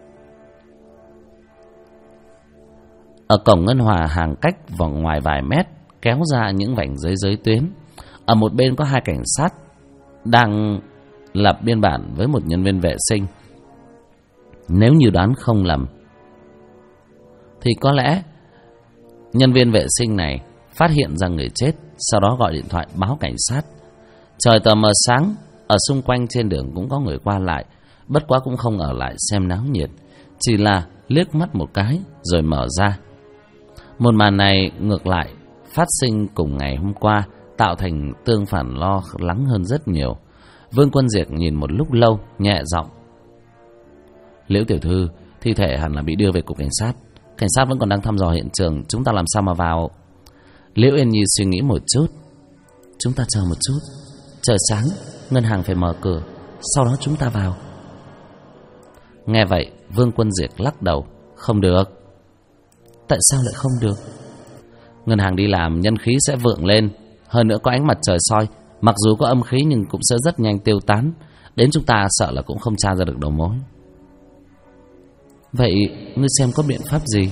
Speaker 1: Ở cổng ngân hàng cách vòng ngoài vài mét, kéo ra những vành giấy tuyến. Ở một bên có 2 cảnh sát đang lập biên bản với một nhân viên vệ sinh. Nếu như đoán không lầm thì có lẽ nhân viên vệ sinh này phát hiện ra người chết, sau đó gọi điện thoại báo cảnh sát. Trời tờ mờ sáng, ở xung quanh trên đường cũng có người qua lại, bất quá cũng không ở lại xem náo nhiệt, chỉ là liếc mắt một cái rồi mở ra. Một màn này ngược lại phát sinh cùng ngày hôm qua, tạo thành tương phản lo lắng hơn rất nhiều. Vương Quân Diệt nhìn một lúc lâu, nhẹ giọng. Liễu tiểu thư, thi thể hẳn là bị đưa về cục cảnh sát. Cảnh sát vẫn còn đang thăm dò hiện trường, chúng ta làm sao mà vào? Liễu Yên Nhi suy nghĩ một chút.
Speaker 2: Chúng ta chờ một chút, chờ sáng, ngân hàng phải mở cửa, sau đó chúng ta vào.
Speaker 1: Nghe vậy, Vương Quân Diệt lắc đầu. Không được.
Speaker 2: Tại sao lại không được?
Speaker 1: Ngân hàng đi làm, nhân khí sẽ vượng lên. Hơn nữa có ánh mặt trời soi, mặc dù có âm khí nhưng cũng sẽ rất nhanh tiêu tán. Đến chúng ta sợ là cũng không tra ra được đầu mối.
Speaker 2: Vậy ngươi xem có biện pháp gì?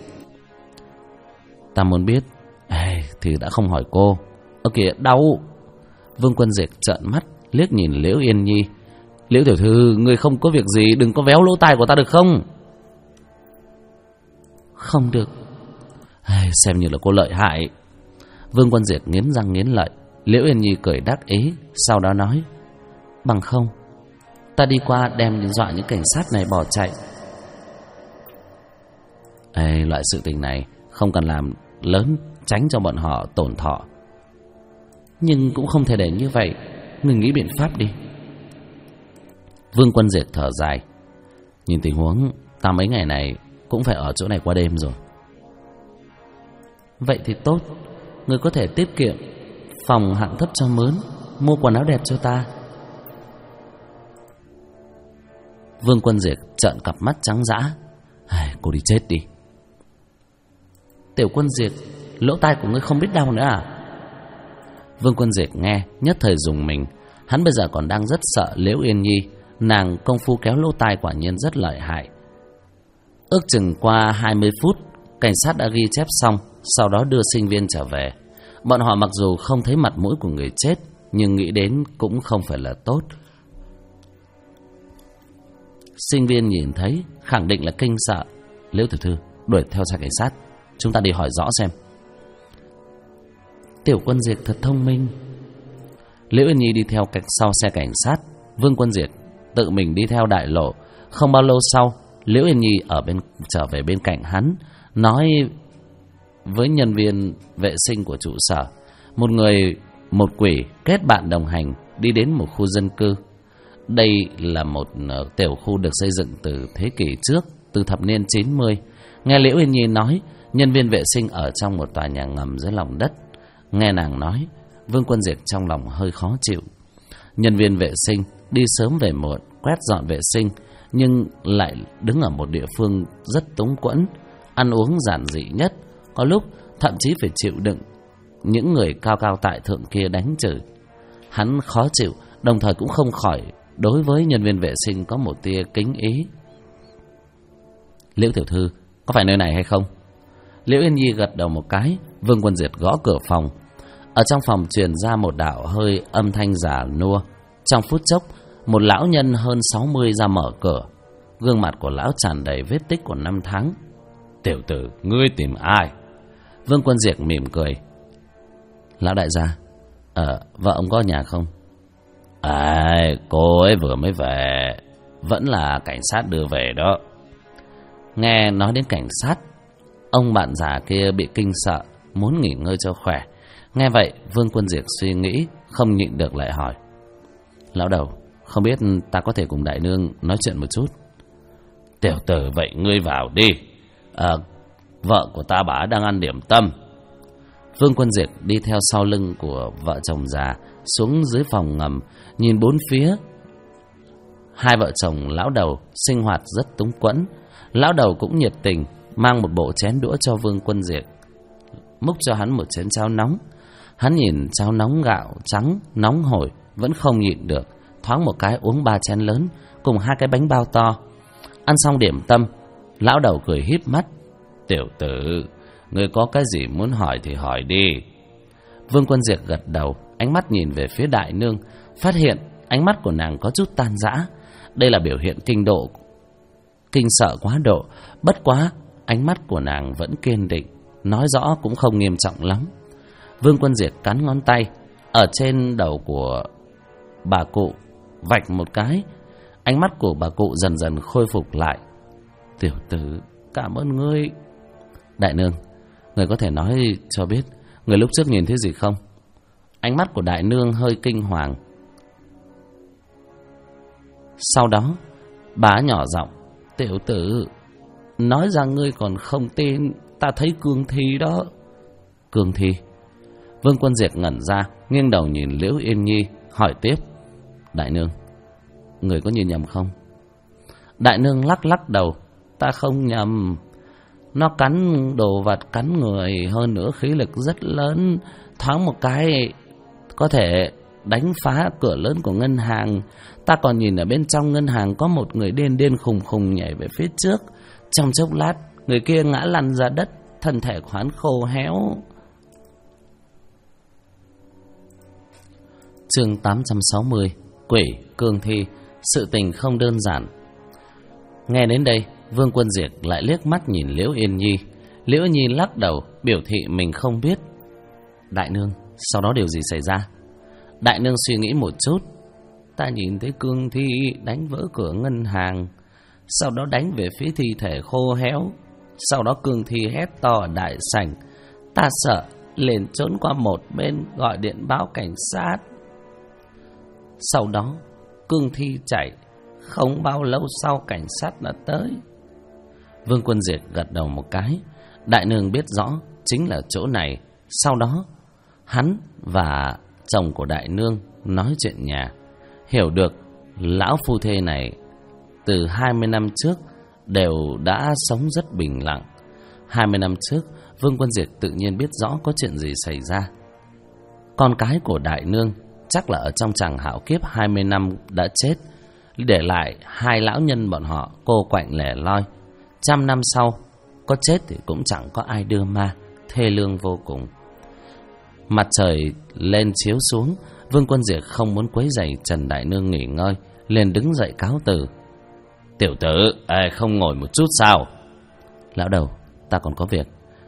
Speaker 1: Ta muốn biết. Thì đã không hỏi cô. Ơ kìa, đau. Vương Quân Diệt trợn mắt liếc nhìn Liễu Yên Nhi. Liễu tiểu thư, ngươi không có việc gì, đừng có véo lỗ tai của ta được không?
Speaker 2: Không được.
Speaker 1: Xem như là cô lợi hại. Vương Quân Diệt nghiến răng nghiến lợi. Liễu Yên Nhi cười đắc ý, sau đó nói.
Speaker 2: Bằng không, ta đi qua đem đến dọa những cảnh sát này bỏ chạy.
Speaker 1: Loại sự tình này không cần làm lớn, tránh cho bọn họ tổn thọ.
Speaker 2: Nhưng cũng không thể để như vậy, ngươi nghĩ biện pháp đi.
Speaker 1: Vương Quân Diệt thở dài. Nhìn tình huống, ta mấy ngày này cũng phải ở chỗ này qua đêm rồi.
Speaker 2: Vậy thì tốt, ngươi có thể tiết kiệm phòng hạng thấp cho mướn, mua quần áo đẹp cho ta.
Speaker 1: Vương Quân Diệt trợn cặp mắt trắng dã. Cô đi chết đi.
Speaker 2: Tiểu Quân Diệt, lỗ tai của ngươi không biết đau nữa à?
Speaker 1: Vương Quân Diệt nghe nhất thời dùng mình. Hắn bây giờ còn đang rất sợ Liễu Yên Nhi. Nàng công phu kéo lỗ tai quả nhiên rất lợi hại. Ước chừng qua 20 phút, cảnh sát đã ghi chép xong, sau đó đưa sinh viên trở về. Bọn họ mặc dù không thấy mặt mũi của người chết, nhưng nghĩ đến cũng không phải là tốt. Sinh viên nhìn thấy khẳng định là kinh sợ. Liễu tiểu thư, đuổi theo xe cảnh sát. chúng ta đi hỏi rõ xem.
Speaker 2: Tiểu Quân Diệt thật thông minh.
Speaker 1: Liễu Yên Nhi đi theo cạnh sau xe cảnh sát, Vương Quân Diệt tự mình đi theo đại lộ. Không bao lâu sau, Liễu Yên Nhi trở về bên cạnh hắn, nói với nhân viên vệ sinh của trụ sở. Một quỷ kết bạn đồng hành đi đến một khu dân cư. Đây là một tiểu khu được xây dựng từ thế kỷ trước, từ thập niên 90. Nghe Liễu Yên Nhi nói, nhân viên vệ sinh ở trong một tòa nhà ngầm dưới lòng đất. Nghe nàng nói, Vương Quân Diệt trong lòng hơi khó chịu. Nhân viên vệ sinh đi sớm về muộn, quét dọn vệ sinh, nhưng lại đứng ở một địa phương rất túng quẫn, ăn uống giản dị nhất, có lúc thậm chí phải chịu đựng những người cao cao tại thượng kia đánh chửi. Hắn khó chịu, đồng thời cũng không khỏi đối với nhân viên vệ sinh có một tia kính ý. Liễu tiểu thư, có phải nơi này hay không? Liễu Yên Nhi gật đầu một cái. Vương Quân Diệt gõ cửa phòng. Ở trong phòng truyền ra một đạo hơi âm thanh giả nua. Trong phút chốc, một lão nhân hơn 60 ra mở cửa. Gương mặt của lão tràn đầy vết tích của năm tháng. Tiểu tử, ngươi tìm ai? Vương Quân Diệt mỉm cười. Lão đại gia, vợ ông có nhà không? Cô ấy vừa mới về, vẫn là cảnh sát đưa về đó. Nghe nói đến cảnh sát, ông bạn già kia bị kinh sợ, muốn nghỉ ngơi cho khỏe. Nghe vậy, Vương Quân Diệt suy nghĩ, không nhịn được lại hỏi. Lão đầu, không biết ta có thể cùng đại nương nói chuyện một chút? Tiểu tử, vậy ngươi vào đi. Vợ của ta bà đang ăn điểm tâm. Vương Quân Diệt đi theo sau lưng của vợ chồng già xuống dưới phòng ngầm, nhìn bốn phía. Hai vợ chồng lão đầu sinh hoạt rất túng quẫn. Lão đầu cũng nhiệt tình, mang một bộ chén đũa cho Vương Quân Diệt, múc cho hắn một chén cháo nóng. Hắn nhìn cháo nóng gạo trắng nóng hổi, vẫn không nhịn được, thoáng một cái uống 3 chén lớn cùng 2 cái bánh bao to. Ăn xong điểm tâm, lão đầu cười híp mắt. Tiểu tử, ngươi có cái gì muốn hỏi thì hỏi đi. Vương Quân Diệt gật đầu, ánh mắt nhìn về phía đại nương, phát hiện ánh mắt của nàng có chút tan rã. Đây là biểu hiện kinh sợ quá độ. Bất quá ánh mắt của nàng vẫn kiên định, nói rõ cũng không nghiêm trọng lắm. Vương Quân Diệt cắn ngón tay ở trên đầu của bà cụ, vạch một cái. Ánh mắt của bà cụ dần dần khôi phục lại. Tiểu tử, cảm ơn ngươi. Đại nương, người có thể nói cho biết người lúc trước nhìn thấy gì không? Ánh mắt của đại nương hơi kinh hoàng. Sau đó bà nhỏ giọng. Tiểu tử, nói rằng ngươi còn không tin, ta thấy cương thi đó. Cương thi? Vương Quân Diệt ngẩn ra, nghiêng đầu nhìn Liễu Yên Nhi, hỏi tiếp. Đại nương, người có nhìn nhầm không? Đại nương lắc lắc đầu. Ta không nhầm. Nó cắn đồ vật, cắn người, hơn nữa khí lực rất lớn, thoáng một cái có thể đánh phá cửa lớn của ngân hàng. Ta còn nhìn ở bên trong ngân hàng có một người điên điên khùng khùng nhảy về phía trước. Trong chốc lát, người kia ngã lăn ra đất, thân thể của hắn khô héo. Chương 860. Quỷ, cương thi, sự tình không đơn giản. Nghe đến đây, Vương Quân Diệt lại liếc mắt nhìn Liễu Yên Nhi. Liễu Yên Nhi lắc đầu, biểu thị mình không biết. Đại nương, sau đó điều gì xảy ra? Đại nương suy nghĩ một chút. Ta nhìn thấy cương thi đánh vỡ cửa ngân hàng, sau đó đánh về phía thi thể khô héo. Sau đó cương thi hét to ở đại sảnh. Ta sợ, liền trốn qua một bên, gọi điện báo cảnh sát. Sau đó cương thi chạy, không bao lâu sau cảnh sát đã tới. Vương Quân Diệt gật đầu một cái. Đại nương biết rõ chính là chỗ này. Sau đó hắn và chồng của đại nương nói chuyện nhà, hiểu được lão phu thê này từ 20 năm trước đều đã sống rất bình lặng. 20 năm trước, Vương Quân Diệt tự nhiên biết rõ có chuyện gì xảy ra. Con cái của đại nương chắc là ở trong tràng hạo kiếp 20 năm đã chết, để lại hai lão nhân bọn họ cô quạnh lẻ loi. 100 năm sau, có chết thì cũng chẳng có ai đưa ma, thê lương vô cùng. Mặt trời lên chiếu xuống, Vương Quân Diệt không muốn quấy rầy Trần đại nương nghỉ ngơi, liền đứng dậy cáo từ. Tiểu tử, không ngồi một chút sao? Lão đầu, ta còn có việc.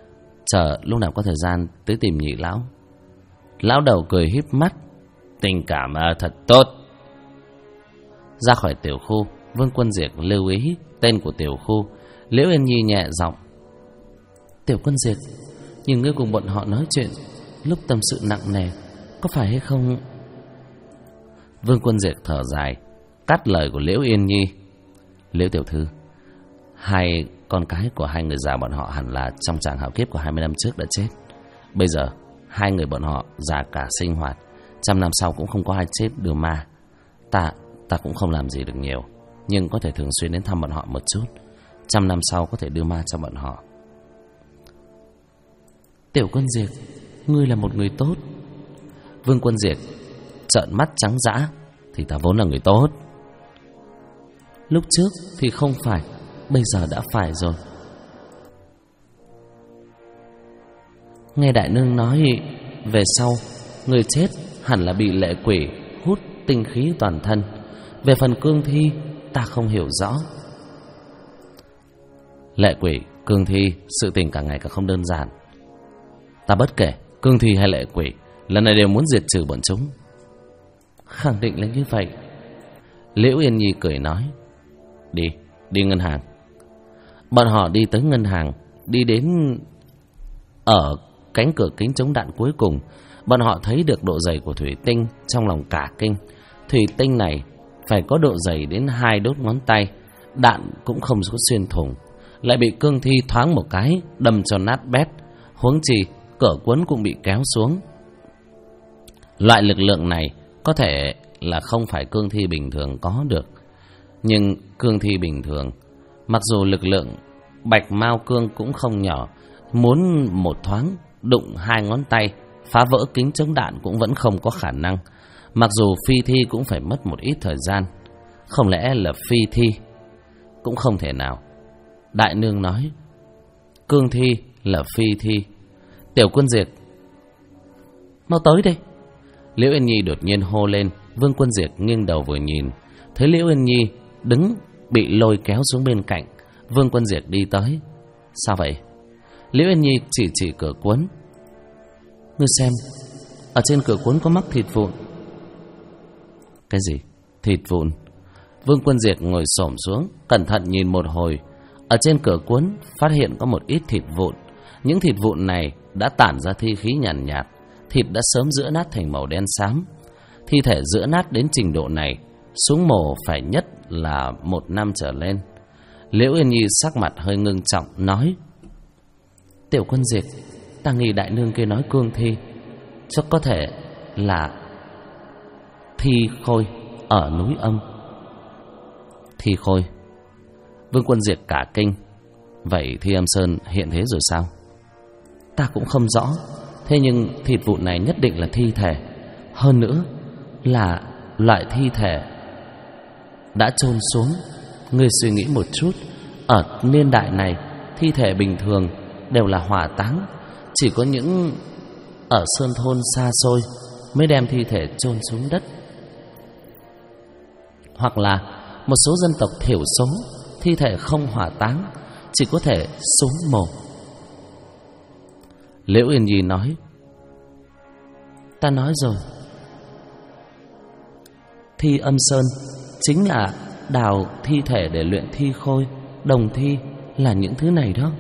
Speaker 1: chờ lúc nào có thời gian tới tìm nhị lão. Lão đầu cười híp mắt. Tình cảm thật tốt. Ra khỏi tiểu khu, Vương Quân Diệt lưu ý tên của tiểu khu. Liễu Yên Nhi nhẹ giọng. Tiểu Quân Diệt, nhìn ngươi cùng bọn họ nói chuyện lúc tâm sự nặng nề, có phải hay không? Vương Quân Diệt thở dài, cắt lời của Liễu Yên Nhi. Liễu tiểu thư, hai con cái của hai người già bọn họ hẳn là trong tràng hạo kiếp của 20 năm trước đã chết. Bây giờ hai người bọn họ già cả sinh hoạt, 100 năm sau cũng không có ai chết đưa ma. Ta cũng không làm gì được nhiều, nhưng có thể thường xuyên đến thăm bọn họ một chút. 100 năm sau có thể đưa ma cho bọn họ. Tiểu Quân Diệt, ngươi là một người tốt. Vương Quân Diệt trợn mắt trắng dã. Thì ta vốn là người tốt. Lúc trước thì không phải, bây giờ đã phải rồi. Nghe đại nương nói về sau người chết hẳn là bị lệ quỷ hút tinh khí toàn thân. Về phần cương thi ta không hiểu rõ. Lệ quỷ, cương thi, sự tình càng ngày càng không đơn giản. Ta bất kể cương thi hay lệ quỷ, lần này đều muốn diệt trừ bọn chúng. Khẳng định là như vậy. Liễu Yên Nhi cười nói. Đi ngân hàng. Bọn họ đi tới ngân hàng. Đi đến ở cánh cửa kính chống đạn cuối cùng, bọn họ thấy được độ dày của thủy tinh. Trong lòng cả kinh. Thủy tinh này phải có độ dày đến 2 đốt ngón tay. Đạn cũng không có xuyên thủng, lại bị cương thi thoáng một cái đâm cho nát bét. Huống chi cửa cuốn cũng bị kéo xuống. Loại lực lượng này có thể là không phải cương thi bình thường có được. Nhưng cương thi bình thường, mặc dù lực lượng bạch mao cương cũng không nhỏ, muốn một thoáng đụng 2 ngón tay phá vỡ kính chống đạn cũng vẫn không có khả năng. Mặc dù phi thi cũng phải mất một ít thời gian. Không lẽ là phi thi? Cũng không thể nào. Đại nương nói cương thi là phi thi. Tiểu Quân Diệt, mau tới đây. Liễu Yên Nhi đột nhiên hô lên. Vương Quân Diệt nghiêng đầu vừa nhìn, thấy Liễu Yên Nhi đứng bị lôi kéo xuống bên cạnh. Vương Quân Diệt đi tới. Sao vậy? Liễu Yên Nhi chỉ cửa cuốn. Ngươi xem, ở trên cửa cuốn có mắc thịt vụn. Cái gì? Thịt vụn? Vương Quân Diệt ngồi xổm xuống, cẩn thận nhìn một hồi. Ở trên cửa cuốn phát hiện có một ít thịt vụn. Những thịt vụn này đã tản ra thi khí nhàn nhạt. Thịt đã sớm giữa nát thành màu đen xám. Thi thể giữa nát đến trình độ này, xuống mổ phải nhất là 1 năm trở lên. Liễu Yên Nhi sắc mặt hơi ngưng trọng nói. Tiểu Quân Diệt, ta nghĩ đại nương kia nói cương thi, chắc có thể là thi khôi ở núi Âm. Thi khôi? Vương Quân Diệt cả kinh. Vậy Thi Âm Sơn hiện thế rồi sao? Ta cũng không rõ. Thế nhưng thịt vụn này nhất định là thi thể. Hơn nữa là loại thi thể đã chôn xuống. Ngươi suy nghĩ một chút, ở niên đại này thi thể bình thường đều là hỏa táng. Chỉ có những ở sơn thôn xa xôi mới đem thi thể chôn xuống đất. Hoặc là một số dân tộc thiểu số, thi thể không hỏa táng, chỉ có thể xuống mồ. Liễu Yên Nhi nói. Ta nói rồi, Thi Âm Sơn chính là đào thi thể để luyện thi khôi. Đồng thi là những thứ này đó.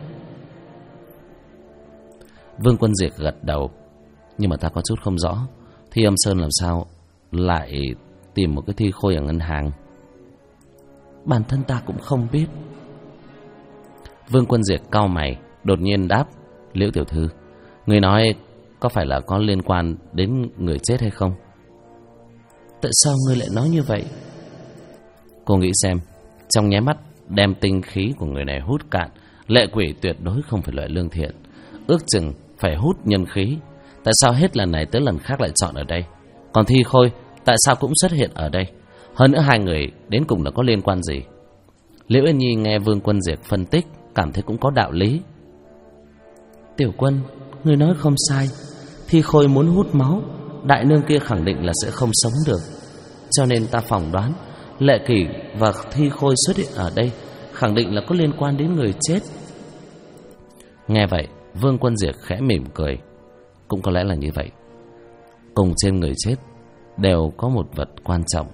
Speaker 1: Vương Quân Diệt gật đầu. Nhưng mà ta có chút không rõ, Thi Âm Sơn làm sao lại tìm một cái thi khôi ở ngân hàng? Bản thân ta cũng không biết. Vương Quân Diệt cau mày, đột nhiên đáp. Liễu tiểu thư, người nói có phải là có liên quan đến người chết hay không? Tại sao ngươi lại nói như vậy? Cô nghĩ xem, trong nháy mắt đem tinh khí của người này hút cạn. Lệ quỷ tuyệt đối không phải loại lương thiện, ước chừng phải hút nhân khí. Tại sao hết lần này tới lần khác lại chọn ở đây? Còn thi khôi tại sao cũng xuất hiện ở đây? Hơn nữa hai người đến cùng là có liên quan gì? Liễu Yên Nhi nghe Vương Quân Diệt phân tích, cảm thấy cũng có đạo lý. Tiểu Quân, ngươi nói không sai. Thi khôi muốn hút máu, đại nương kia khẳng định là sẽ không sống được. Cho nên ta phỏng đoán Lệ Kỷ và thi khôi xuất hiện ở đây khẳng định là có liên quan đến người chết. Nghe vậy, Vương Quân Diệt khẽ mỉm cười. Cũng có lẽ là như vậy. Cùng trên người chết đều có một vật quan trọng.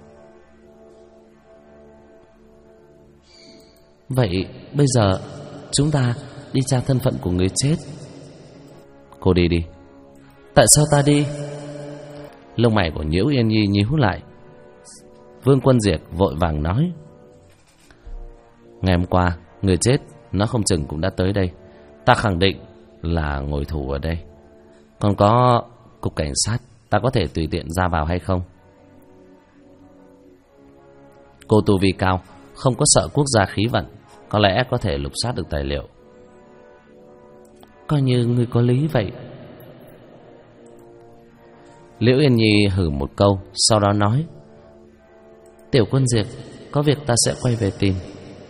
Speaker 2: Vậy bây giờ chúng ta đi tra thân phận của người chết.
Speaker 1: Cô đi đi.
Speaker 2: Tại sao ta đi?
Speaker 1: Lông mày của Nhiễu Yên Nhi nhíu lại. Vương Quân Diệt vội vàng nói: ngày hôm qua người chết nó không chừng cũng đã tới đây. Ta khẳng định là ngồi thủ ở đây. Còn có cục cảnh sát, ta có thể tùy tiện ra vào hay không? Cô tu vi cao, không có sợ quốc gia khí vận, có lẽ có thể lục soát được tài liệu.
Speaker 2: Coi như người có lý vậy.
Speaker 1: Liễu Yên Nhi hừ một câu, sau đó nói:
Speaker 2: Tiểu Quân Diệt, có việc ta sẽ quay về tìm.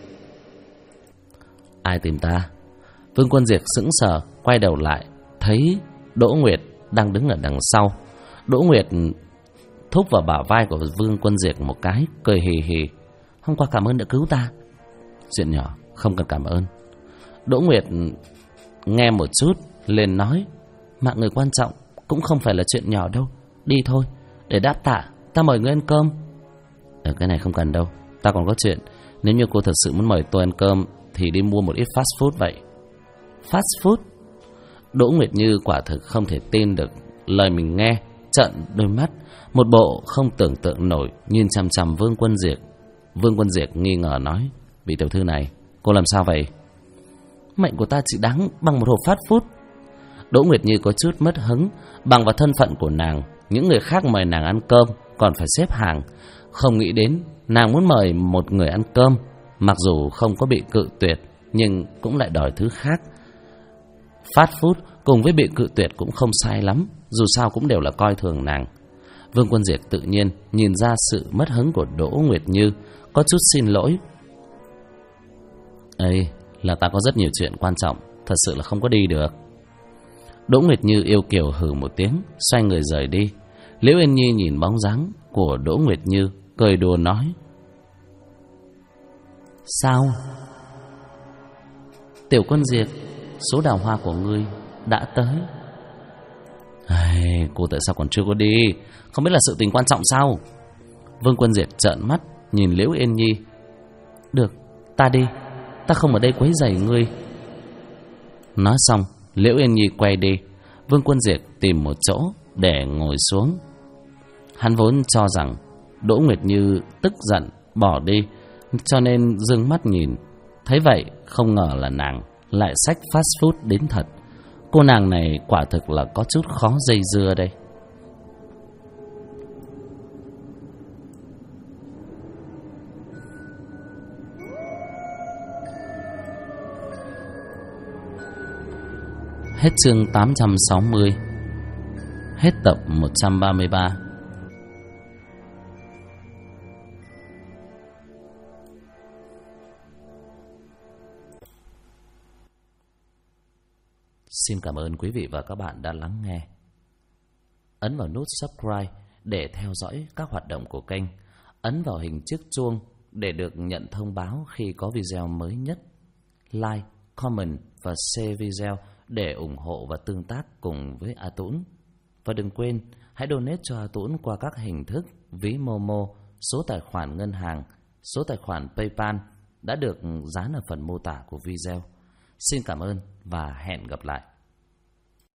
Speaker 1: Ai tìm ta? Vương Quân Diệt sững sờ, quay đầu lại, thấy Đỗ Nguyệt đang đứng ở đằng sau. Đỗ Nguyệt thúc vào bả vai của Vương Quân Diệt một cái, cười hì hì:
Speaker 2: hôm qua cảm ơn đã cứu ta.
Speaker 1: Chuyện nhỏ, không cần cảm ơn. Đỗ Nguyệt nghe một chút, liền nói:
Speaker 2: mạng người quan trọng cũng không phải là chuyện nhỏ đâu. Đi thôi, để đáp tạ, ta mời ngươi ăn cơm.
Speaker 1: Cái này không cần đâu, ta còn có chuyện. Nếu như cô thật sự muốn mời tôi ăn cơm thì đi mua một ít fast food vậy.
Speaker 2: Fast food?
Speaker 1: Đỗ Nguyệt Như quả thực không thể tin được lời mình nghe, trợn đôi mắt, một bộ không tưởng tượng nổi nhìn chằm chằm Vương Quân Diệt. Vương Quân Diệt nghi ngờ nói: vị tiểu thư này, cô làm sao vậy?
Speaker 2: Mệnh của ta chỉ đáng bằng một hộp fast food.
Speaker 1: Đỗ Nguyệt Như có chút mất hứng. Bằng vào thân phận của nàng, những người khác mời nàng ăn cơm còn phải xếp hàng. Không nghĩ đến nàng muốn mời một người ăn cơm, mặc dù không có bị cự tuyệt, nhưng cũng lại đòi thứ khác. Fast food cùng với bị cự tuyệt cũng không sai lắm, dù sao cũng đều là coi thường nàng. Vương Quân Diệt tự nhiên nhìn ra sự mất hứng của Đỗ Nguyệt Như, có chút xin lỗi: ấy là ta có rất nhiều chuyện quan trọng, thật sự là không có đi được. Đỗ Nguyệt Như yêu kiều hừ một tiếng, xoay người rời đi. Liễu Yên Nhi nhìn bóng dáng của Đỗ Nguyệt Như, cười đùa nói:
Speaker 2: sao? Tiểu Quân Diệt, số đào hoa của ngươi đã tới.
Speaker 1: Cô tại sao còn chưa có đi? Không biết là sự tình quan trọng sao? Vương Quân Diệt trợn mắt nhìn Liễu Yên Nhi.
Speaker 2: Được, ta đi, ta không ở đây quấy rầy ngươi.
Speaker 1: Nói xong, Liễu Yên Nhi quay đi. Vương Quân Diệt tìm một chỗ để ngồi xuống. Hắn vốn cho rằng Đỗ Nguyệt Như tức giận bỏ đi, cho nên dương mắt nhìn. Thấy vậy không ngờ là nàng lại xách fast food đến thật. Cô nàng này quả thực là có chút khó dây dưa đây. Hết chương 860. Hết tập 133. Xin cảm ơn quý vị và các bạn đã lắng nghe. Ấn vào nút subscribe để theo dõi các hoạt động của kênh. Ấn vào hình chiếc chuông để được nhận thông báo khi có video mới nhất. Like, comment và share video để ủng hộ và tương tác cùng với A Tũng. Và đừng quên, hãy donate cho A Tũng qua các hình thức ví Momo, số tài khoản ngân hàng, số tài khoản PayPal đã được dán ở phần mô tả của video. Xin cảm ơn và hẹn gặp lại.